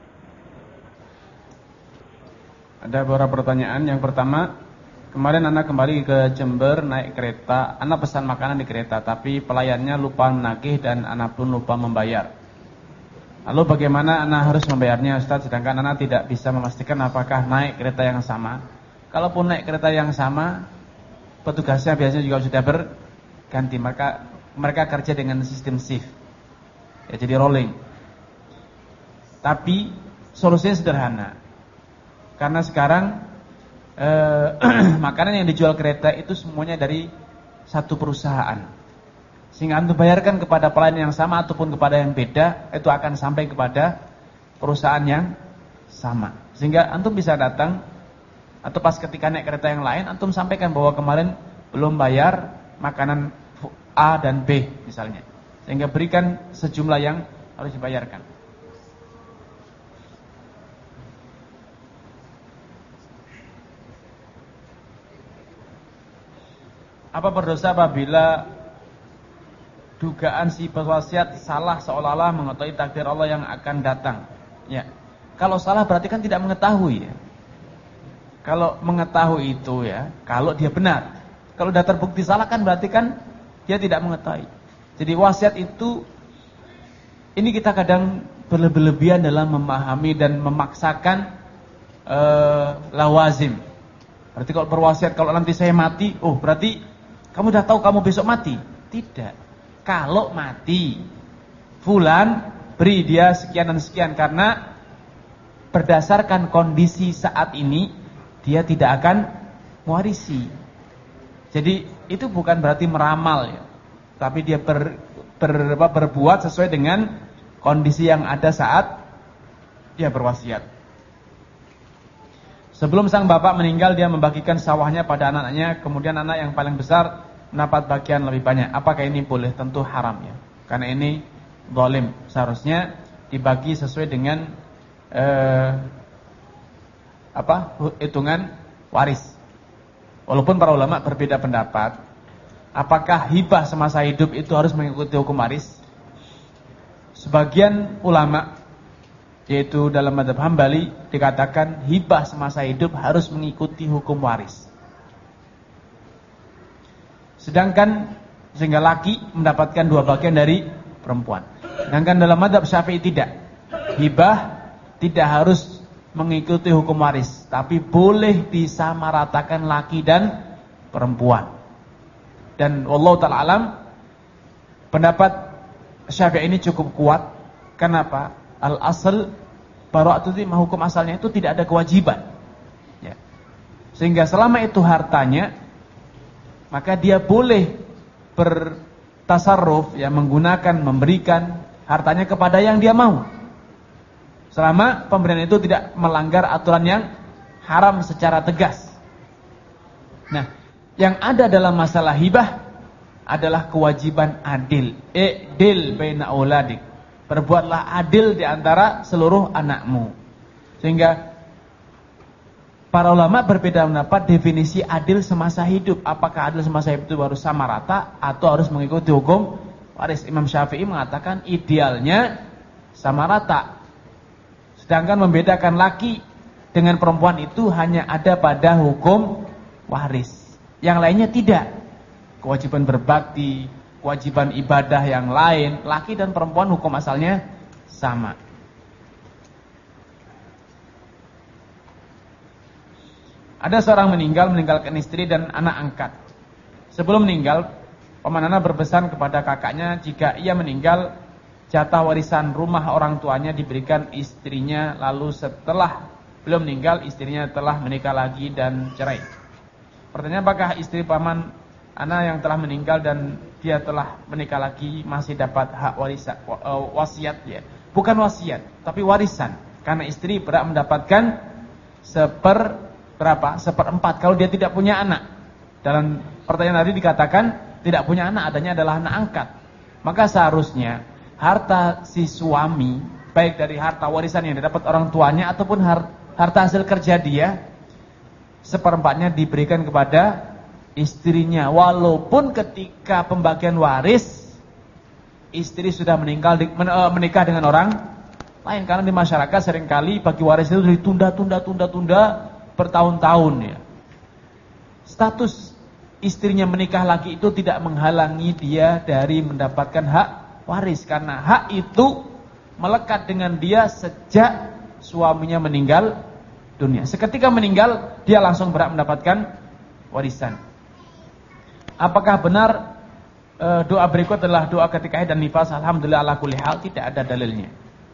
Ada beberapa pertanyaan. Yang pertama, kemarin anak kembali ke Jember naik kereta. Anak pesan makanan di kereta, tapi pelayannya lupa menagih dan anak pun lupa membayar. Lalu bagaimana anak harus membayarnya, Ustaz? Sedangkan anak tidak bisa memastikan apakah naik kereta yang sama. Kalaupun naik kereta yang sama, petugasnya biasanya juga sudah berganti. Maka mereka kerja dengan sistem shift. Ya, jadi rolling. Tapi solusinya sederhana. Karena sekarang eh, makanan yang dijual kereta itu semuanya dari satu perusahaan. Sehingga antum bayarkan kepada pelayan yang sama ataupun kepada yang beda, itu akan sampai kepada perusahaan yang sama. Sehingga antum bisa datang, atau pas ketika naik kereta yang lain, antum sampaikan bahwa kemarin belum bayar makanan A dan B misalnya. Sehingga berikan sejumlah yang harus dibayarkan. Apa berdosa apabila dugaan si pewasiat salah seolah-olah mengetahui takdir Allah yang akan datang? Ya. Kalau salah berarti kan tidak mengetahui ya. Kalau mengetahui itu ya, kalau dia benar. Kalau sudah terbukti salah kan berarti kan dia tidak mengetahui. Jadi wasiat itu, ini kita kadang berlebihan dalam memahami dan memaksakan uh, lawazim. Berarti kalau berwasiat, kalau nanti saya mati, oh berarti kamu sudah tahu kamu besok mati? Tidak. Kalau mati, fulan beri dia sekian dan sekian, karena berdasarkan kondisi saat ini dia tidak akan mewarisi. Jadi itu bukan berarti meramal ya, tapi dia ber, ber, berbuat sesuai dengan kondisi yang ada saat dia berwasiat. Sebelum sang bapak meninggal, dia membagikan sawahnya pada anak-anaknya, kemudian anak yang paling besar mendapat bagian lebih banyak. Apakah ini boleh? Tentu haram ya, karena ini zalim. Seharusnya dibagi sesuai dengan eh, apa hitungan waris. Walaupun para ulama berbeda pendapat, apakah hibah semasa hidup itu harus mengikuti hukum waris? Sebagian ulama, yaitu dalam mazhab Hambali, dikatakan hibah semasa hidup harus mengikuti hukum waris. Sedangkan sehingga laki mendapatkan dua bagian dari perempuan. Sedangkan dalam mazhab Syafi'i tidak. Hibah tidak harus mengikuti hukum waris, tapi boleh disamaratakan laki dan perempuan. Dan wallahu ta'ala alam, pendapat Syafi'i ini cukup kuat. Kenapa? Al-asl bara'atu dzimah, hukum asalnya itu tidak ada kewajiban. Ya. Sehingga selama itu hartanya, maka dia boleh bertasarruf, ya, menggunakan, memberikan hartanya kepada yang dia mau. Selama pemberian itu tidak melanggar aturan yang haram secara tegas. Nah, yang ada dalam masalah hibah adalah kewajiban adil. I'dil baina auladik. Berbuatlah adil di antara seluruh anakmu. Sehingga para ulama berbeda pendapat definisi adil semasa hidup. Apakah adil semasa hidup itu harus sama rata atau harus mengikuti hukum waris? Imam Syafi'i mengatakan idealnya sama rata. Sedangkan membedakan laki dengan perempuan itu hanya ada pada hukum waris. Yang lainnya tidak. Kewajiban berbakti, kewajiban ibadah yang lain, laki dan perempuan hukum asalnya sama. Ada seorang meninggal, meninggalkan istri dan anak angkat. Sebelum meninggal, paman anak berpesan kepada kakaknya jika ia meninggal, jatah warisan rumah orang tuanya diberikan istrinya. Lalu setelah beliau meninggal, istrinya telah menikah lagi dan cerai. Pertanyaan, apakah istri paman anak yang telah meninggal dan dia telah menikah lagi masih dapat hak warisan, wasiat ya? Bukan wasiat, tapi warisan. Karena istri berhak mendapatkan seper berapa? Seperempat kalau dia tidak punya anak. Dalam pertanyaan tadi dikatakan tidak punya anak, adanya adalah anak angkat. Maka seharusnya harta si suami, baik dari harta warisan yang didapat orang tuanya ataupun harta hasil kerja dia, seperempatnya diberikan kepada istrinya. Walaupun ketika pembagian waris istri sudah meninggal menikah dengan orang lain. Karena di masyarakat seringkali bagi waris itu ditunda, tunda, tunda, tunda bertahun-tahun ya. Status istrinya menikah lagi itu tidak menghalangi dia dari mendapatkan hak waris. Karena hak itu melekat dengan dia sejak suaminya meninggal dunia. Seketika meninggal, dia langsung berhak mendapatkan warisan. Apakah benar e, doa berikut adalah doa ketika haid dan nifas? Alhamdulillah ala kulli hal, tidak ada dalilnya.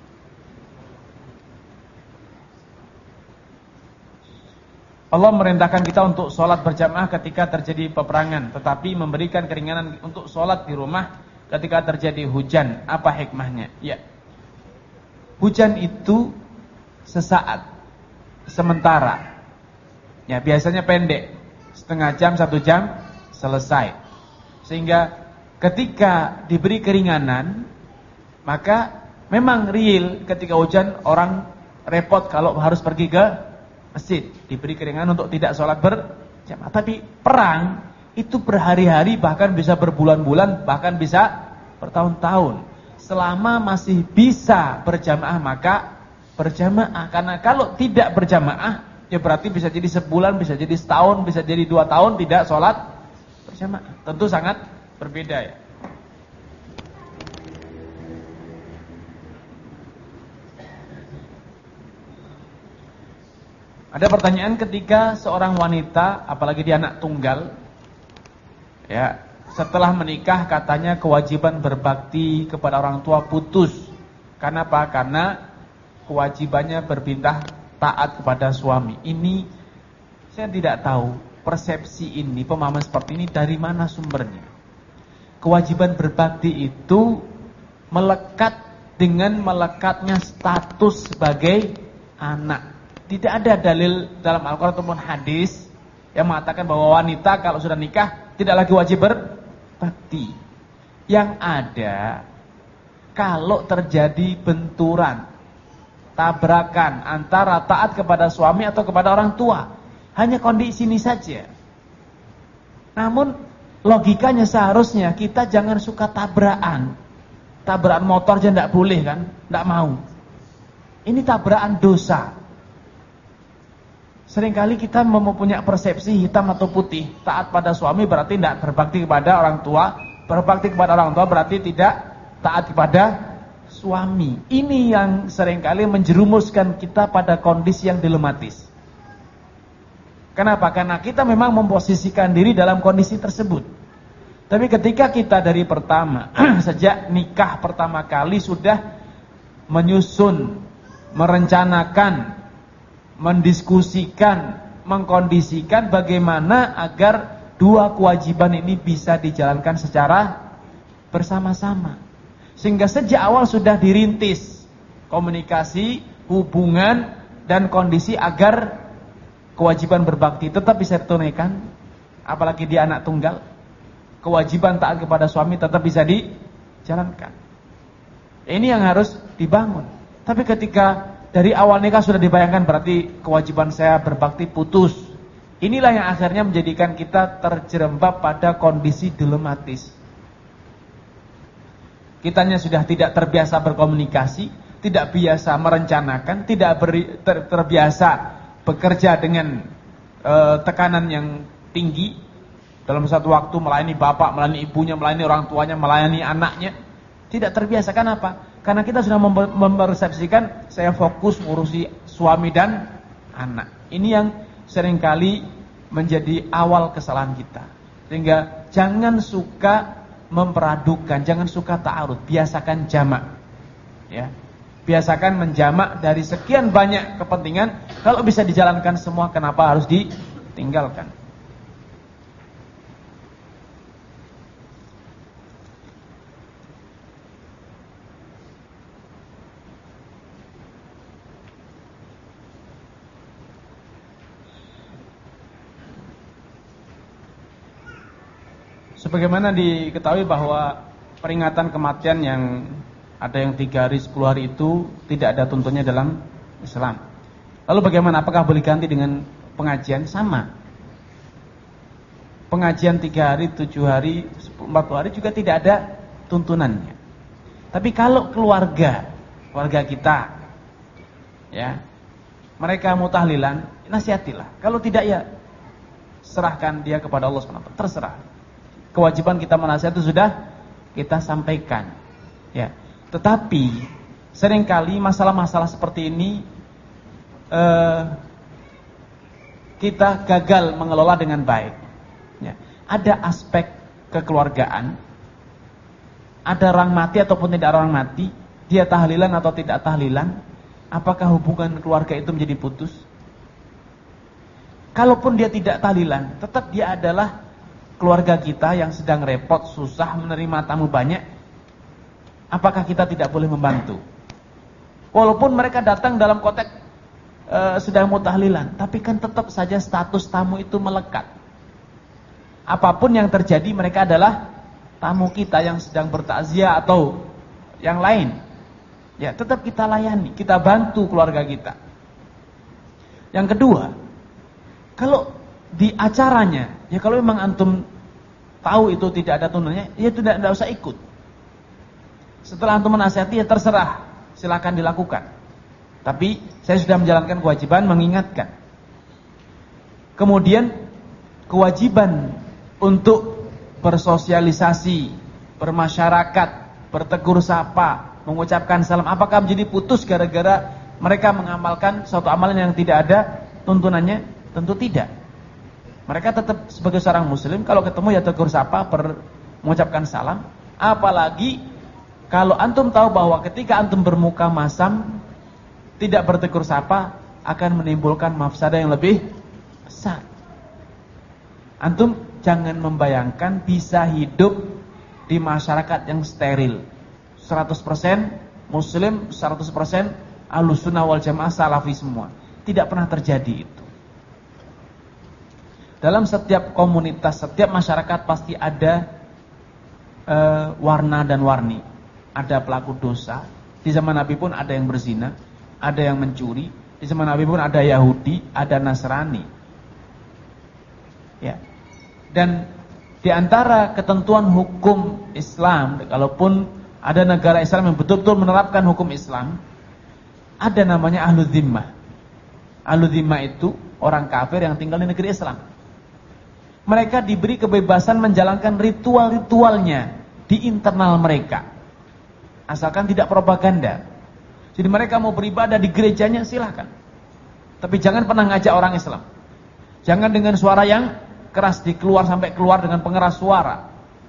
Allah merintahkan kita untuk sholat berjamaah ketika terjadi peperangan, tetapi memberikan keringanan untuk sholat di rumah ketika terjadi hujan. Apa hikmahnya? Ya, hujan itu sesaat, sementara. Ya, biasanya pendek, setengah jam, satu jam, selesai. Sehingga ketika diberi keringanan, maka memang real ketika hujan orang repot kalau harus pergi ke masjid, diberi keringanan untuk tidak sholat berjamaah. Tapi perang itu berhari-hari, bahkan bisa berbulan-bulan, bahkan bisa bertahun-tahun. Selama masih bisa berjamaah maka berjamaah. Karena kalau tidak berjamaah, ya berarti bisa jadi sebulan, bisa jadi setahun, bisa jadi dua tahun tidak sholat berjamaah. Tentu sangat berbeda ya. Ada pertanyaan, ketika seorang wanita, apalagi dia anak tunggal, ya, setelah menikah katanya kewajiban berbakti kepada orang tua putus. Kenapa? Karena kewajibannya berpindah taat kepada suami. Ini saya tidak tahu persepsi ini, pemahaman seperti ini dari mana sumbernya. Kewajiban berbakti itu melekat dengan melekatnya status sebagai anak. Tidak ada dalil dalam Al-Quran ataupun hadis yang mengatakan bahwa wanita kalau sudah nikah tidak lagi wajib berbakti. Yang ada, kalau terjadi benturan, tabrakan antara taat kepada suami atau kepada orang tua, hanya kondisi ini saja. Namun logikanya seharusnya kita jangan suka tabrakan. Tabrakan motor aja tidak boleh kan, tidak mau. Ini tabrakan dosa. Seringkali kita mempunyai persepsi hitam atau putih. Taat pada suami berarti tidak berbakti kepada orang tua. Berbakti kepada orang tua berarti tidak taat kepada suami. Ini yang seringkali menjerumuskan kita pada kondisi yang dilematis. Kenapa? Karena kita memang memposisikan diri dalam kondisi tersebut. Tapi ketika kita dari pertama, sejak nikah pertama kali sudah menyusun, merencanakan, mendiskusikan, mengkondisikan bagaimana agar dua kewajiban ini bisa dijalankan secara bersama-sama. Sehingga sejak awal sudah dirintis komunikasi, hubungan, dan kondisi agar kewajiban berbakti tetap bisa ditunaikan. Apalagi dia anak tunggal, kewajiban taat kepada suami tetap bisa dijalankan. Ini yang harus dibangun. Tapi ketika dari awal nikah sudah dibayangkan berarti kewajiban saya berbakti putus. Inilah yang akhirnya menjadikan kita terjerembab pada kondisi dilematis. Kitanya sudah tidak terbiasa berkomunikasi, tidak biasa merencanakan, tidak beri, ter, terbiasa bekerja dengan e, tekanan yang tinggi. Dalam satu waktu melayani bapak, melayani ibunya, melayani orang tuanya, melayani anaknya. Tidak terbiasa. Kenapa? Karena kita sudah mempersepsikan saya fokus ngurusi suami dan anak. Ini yang seringkali menjadi awal kesalahan kita. Sehingga jangan suka memperadukan, jangan suka ta'arud, biasakan jamak. Ya. Biasakan menjamak dari sekian banyak kepentingan. Kalau bisa dijalankan semua, kenapa harus ditinggalkan? Sebagaimana diketahui bahwa peringatan kematian yang ada yang tiga hari, sepuluh hari itu tidak ada tuntunnya dalam Islam. Lalu bagaimana? Apakah boleh ganti dengan pengajian? Sama. Pengajian tiga hari, tujuh hari, empat puluh hari juga tidak ada tuntunannya. Tapi kalau keluarga, keluarga kita ya, mereka mau tahlilan, nasihatilah. Kalau tidak ya serahkan dia kepada Allah subhanahu wa taala, terserah. Kewajiban kita menasihat itu sudah kita sampaikan, ya. Tetapi seringkali masalah-masalah seperti ini eh, kita gagal mengelola dengan baik, ya. Ada aspek kekeluargaan, ada orang mati ataupun tidak orang mati, dia tahlilan atau tidak tahlilan, apakah hubungan keluarga itu menjadi putus? Kalaupun dia tidak tahlilan, tetap dia adalah keluarga kita yang sedang repot, susah, menerima tamu banyak. Apakah kita tidak boleh membantu? Walaupun mereka datang dalam konteks e, sedang mau tahlilan, tapi kan tetap saja status tamu itu melekat. Apapun yang terjadi, mereka adalah tamu kita yang sedang bertakziah atau yang lain. Ya, tetap kita layani, kita bantu keluarga kita. Yang kedua, kalau di acaranya, ya kalau memang antum tahu itu tidak ada tunannya, ya tidak, tidak usah ikut. Setelah antum menasihati, ya terserah, silakan dilakukan. Tapi saya sudah menjalankan kewajiban mengingatkan. Kemudian kewajiban untuk bersosialisasi, bermasyarakat, bertegur sapa, mengucapkan salam, apakah menjadi putus gara-gara mereka mengamalkan suatu amalan yang tidak ada tuntunannya? Tentu tidak. Mereka tetap sebagai seorang muslim, kalau ketemu ya tegur sapa, ber, mengucapkan salam. Apalagi kalau antum tahu bahwa ketika antum bermuka masam, tidak bertegur sapa, akan menimbulkan mafsadah yang lebih besar. Antum jangan membayangkan bisa hidup di masyarakat yang steril, seratus persen muslim, seratus persen ahlussunnah wal jamaah salafi semua. Tidak pernah terjadi itu. Dalam setiap komunitas, setiap masyarakat pasti ada e, warna dan warni. Ada pelaku dosa. Di zaman Nabi pun ada yang berzina, ada yang mencuri. Di zaman Nabi pun ada Yahudi, ada Nasrani. Ya. Dan di antara ketentuan hukum Islam, kalaupun ada negara Islam yang betul-betul menerapkan hukum Islam, ada namanya ahlu dhimmah. Ahlu dhimmah itu orang kafir yang tinggal di negeri Islam. Mereka diberi kebebasan menjalankan ritual-ritualnya di internal mereka, asalkan tidak propaganda. Jadi mereka mau beribadah di gerejanya silahkan, tapi jangan pernah ngajak orang Islam. Jangan dengan suara yang keras, dikeluar sampai keluar dengan pengeras suara.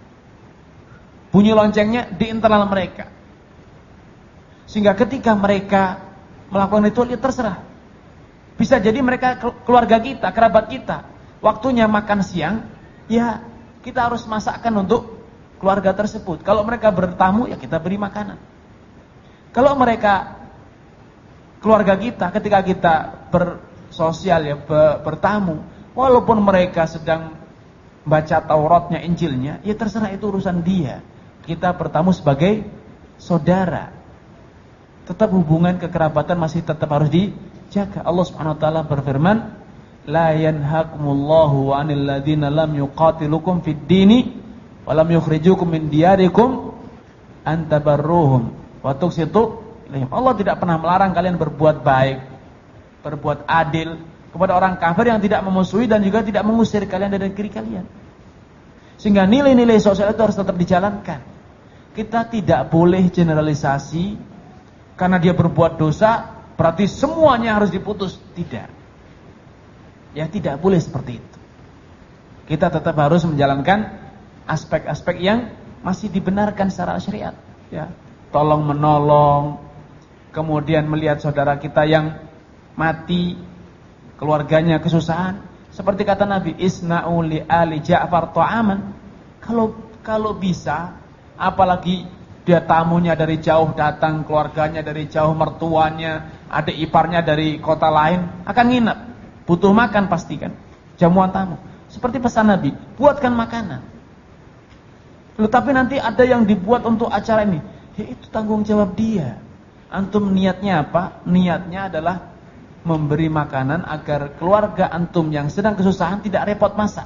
Bunyi loncengnya di internal mereka, sehingga ketika mereka melakukan ritual itu terserah. Bisa jadi mereka keluarga kita, kerabat kita, waktunya makan siang, ya kita harus masakkan untuk keluarga tersebut. Kalau mereka bertamu, ya kita beri makanan. Kalau mereka keluarga kita, ketika kita bersosial ya bertamu, walaupun mereka sedang baca Tauratnya, Injilnya, ya terserah, itu urusan dia. Kita bertamu sebagai saudara. Tetap hubungan kekerabatan masih tetap harus dijaga. Allah Subhanahu wa taala berfirman, la yanhakumullahu 'anil ladzina lam yuqatilukum fid dini wa lam yukhrijukum min diyarikum an tabarruhum wa tuqsitu ilaihim. Allah tidak pernah melarang kalian berbuat baik, berbuat adil kepada orang kafir yang tidak memusuhi dan juga tidak mengusir kalian dari negeri kalian. Sehingga nilai-nilai sosial itu harus tetap dijalankan. Kita tidak boleh generalisasi karena dia berbuat dosa berarti semuanya harus diputus. Tidak. Ya tidak boleh seperti itu. Kita tetap harus menjalankan aspek-aspek yang masih dibenarkan secara syariat. Ya, tolong menolong, kemudian melihat saudara kita yang mati, keluarganya kesusahan. Seperti kata Nabi, isna'u li ali Ja'far ta'aman. Kalau kalau bisa, apalagi dia tamunya dari jauh datang, keluarganya dari jauh, mertuanya, adik iparnya dari kota lain, akan nginep. Butuh makan pasti kan, jamuan tamu. Seperti pesan Nabi, buatkan makanan. Loh, tapi nanti ada yang dibuat untuk acara ini, ya itu tanggung jawab dia. Antum niatnya apa? Niatnya adalah memberi makanan agar keluarga antum yang sedang kesusahan tidak repot masak.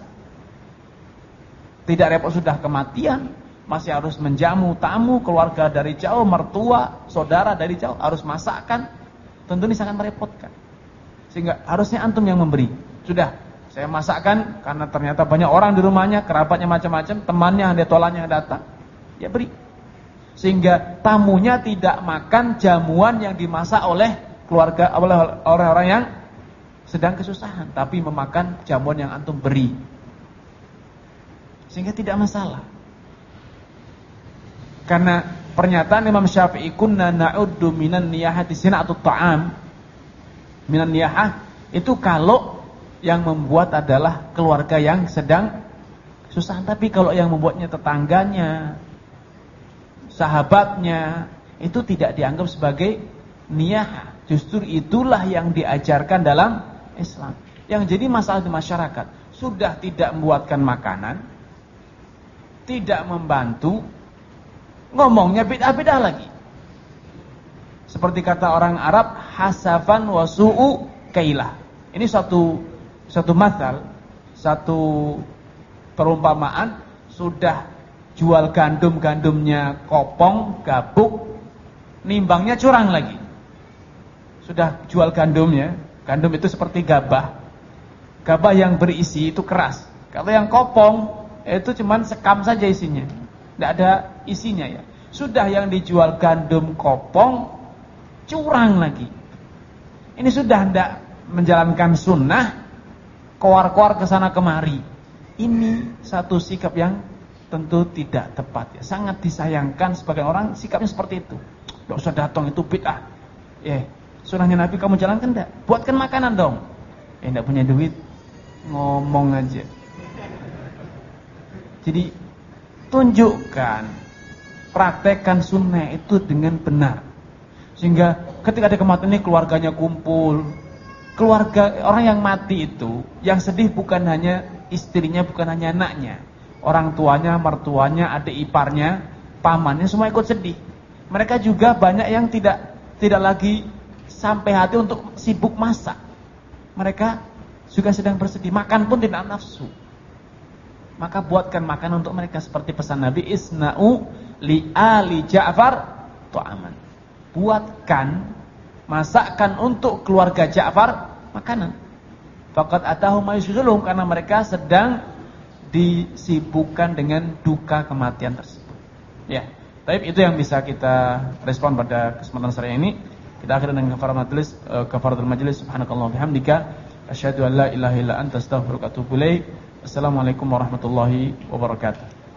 Tidak repot sudah kematian, masih harus menjamu tamu, keluarga dari jauh, mertua, saudara dari jauh, harus masakkan. tentu ini sangat merepotkan. Sehingga harusnya antum yang memberi. Sudah, saya masakkan karena ternyata banyak orang di rumahnya, kerabatnya macam-macam, temannya, handetolannya yang datang. Ya beri. Sehingga tamunya tidak makan jamuan yang dimasak oleh keluarga, oleh orang-orang yang sedang kesusahan, tapi memakan jamuan yang antum beri. Sehingga tidak masalah. Karena pernyataan Imam Syafi'i, kunna na'uddu minan niyahati sina'atut ta'am. Minan niyahah itu kalau yang membuat adalah keluarga yang sedang kesusahan, tapi kalau yang membuatnya tetangganya, sahabatnya, itu tidak dianggap sebagai niyahah. Justru itulah yang diajarkan dalam Islam. Yang jadi masalah di masyarakat, sudah tidak membuatkan makanan, tidak membantu, ngomongnya bid'ah-bid'ah lagi. Seperti kata orang Arab, hasafan wa su'u kailah. Ini satu satu mathal, satu perumpamaan. Sudah jual gandum-gandumnya kopong, gabuk, nimbangnya curang lagi. Sudah jual gandumnya, gandum itu seperti gabah. Gabah yang berisi itu keras. Kalau yang kopong itu cuman sekam saja isinya, tidak ada isinya ya. Sudah yang dijual gandum kopong, curang lagi. Ini sudah tidak menjalankan sunnah, koar-koar kesana kemari. Ini satu sikap yang tentu tidak tepat ya. Sangat disayangkan sebagian orang sikapnya seperti itu. Tidak usah datang, itu bid'ah. Eh, sunnahnya Nabi kamu jalankan enggak? Buatkan makanan dong. Eh, enggak punya duit, ngomong aja. Jadi tunjukkan, praktekkan sunnah itu dengan benar. Sehingga ketika ada kematian ini keluarganya kumpul. Keluarga orang yang mati itu, yang sedih bukan hanya istrinya, bukan hanya anaknya. Orang tuanya, mertuanya, adik iparnya, pamannya semua ikut sedih. Mereka juga banyak yang tidak tidak lagi sampai hati untuk sibuk masak. Mereka juga sedang bersedih, makan pun tidak nafsu. Maka buatkan makanan untuk mereka seperti pesan Nabi, isna'u li ali Ja'far ta'aman. Buatkan, masakkan untuk keluarga Ja'far makanan. Faqad atahum mayushghilum, karena mereka sedang disibukkan dengan duka kematian tersebut. Ya, tapi itu yang bisa kita respon pada kesempatan sore ini. Kita akhiri dengan kafaratul majlis, kafaratul majlis. Subhanakallah bihamdika, asyhadu an la ilaha illa anta, astaghfiruka wa atubu ilaik. Assalamualaikum warahmatullahi wabarakatuh.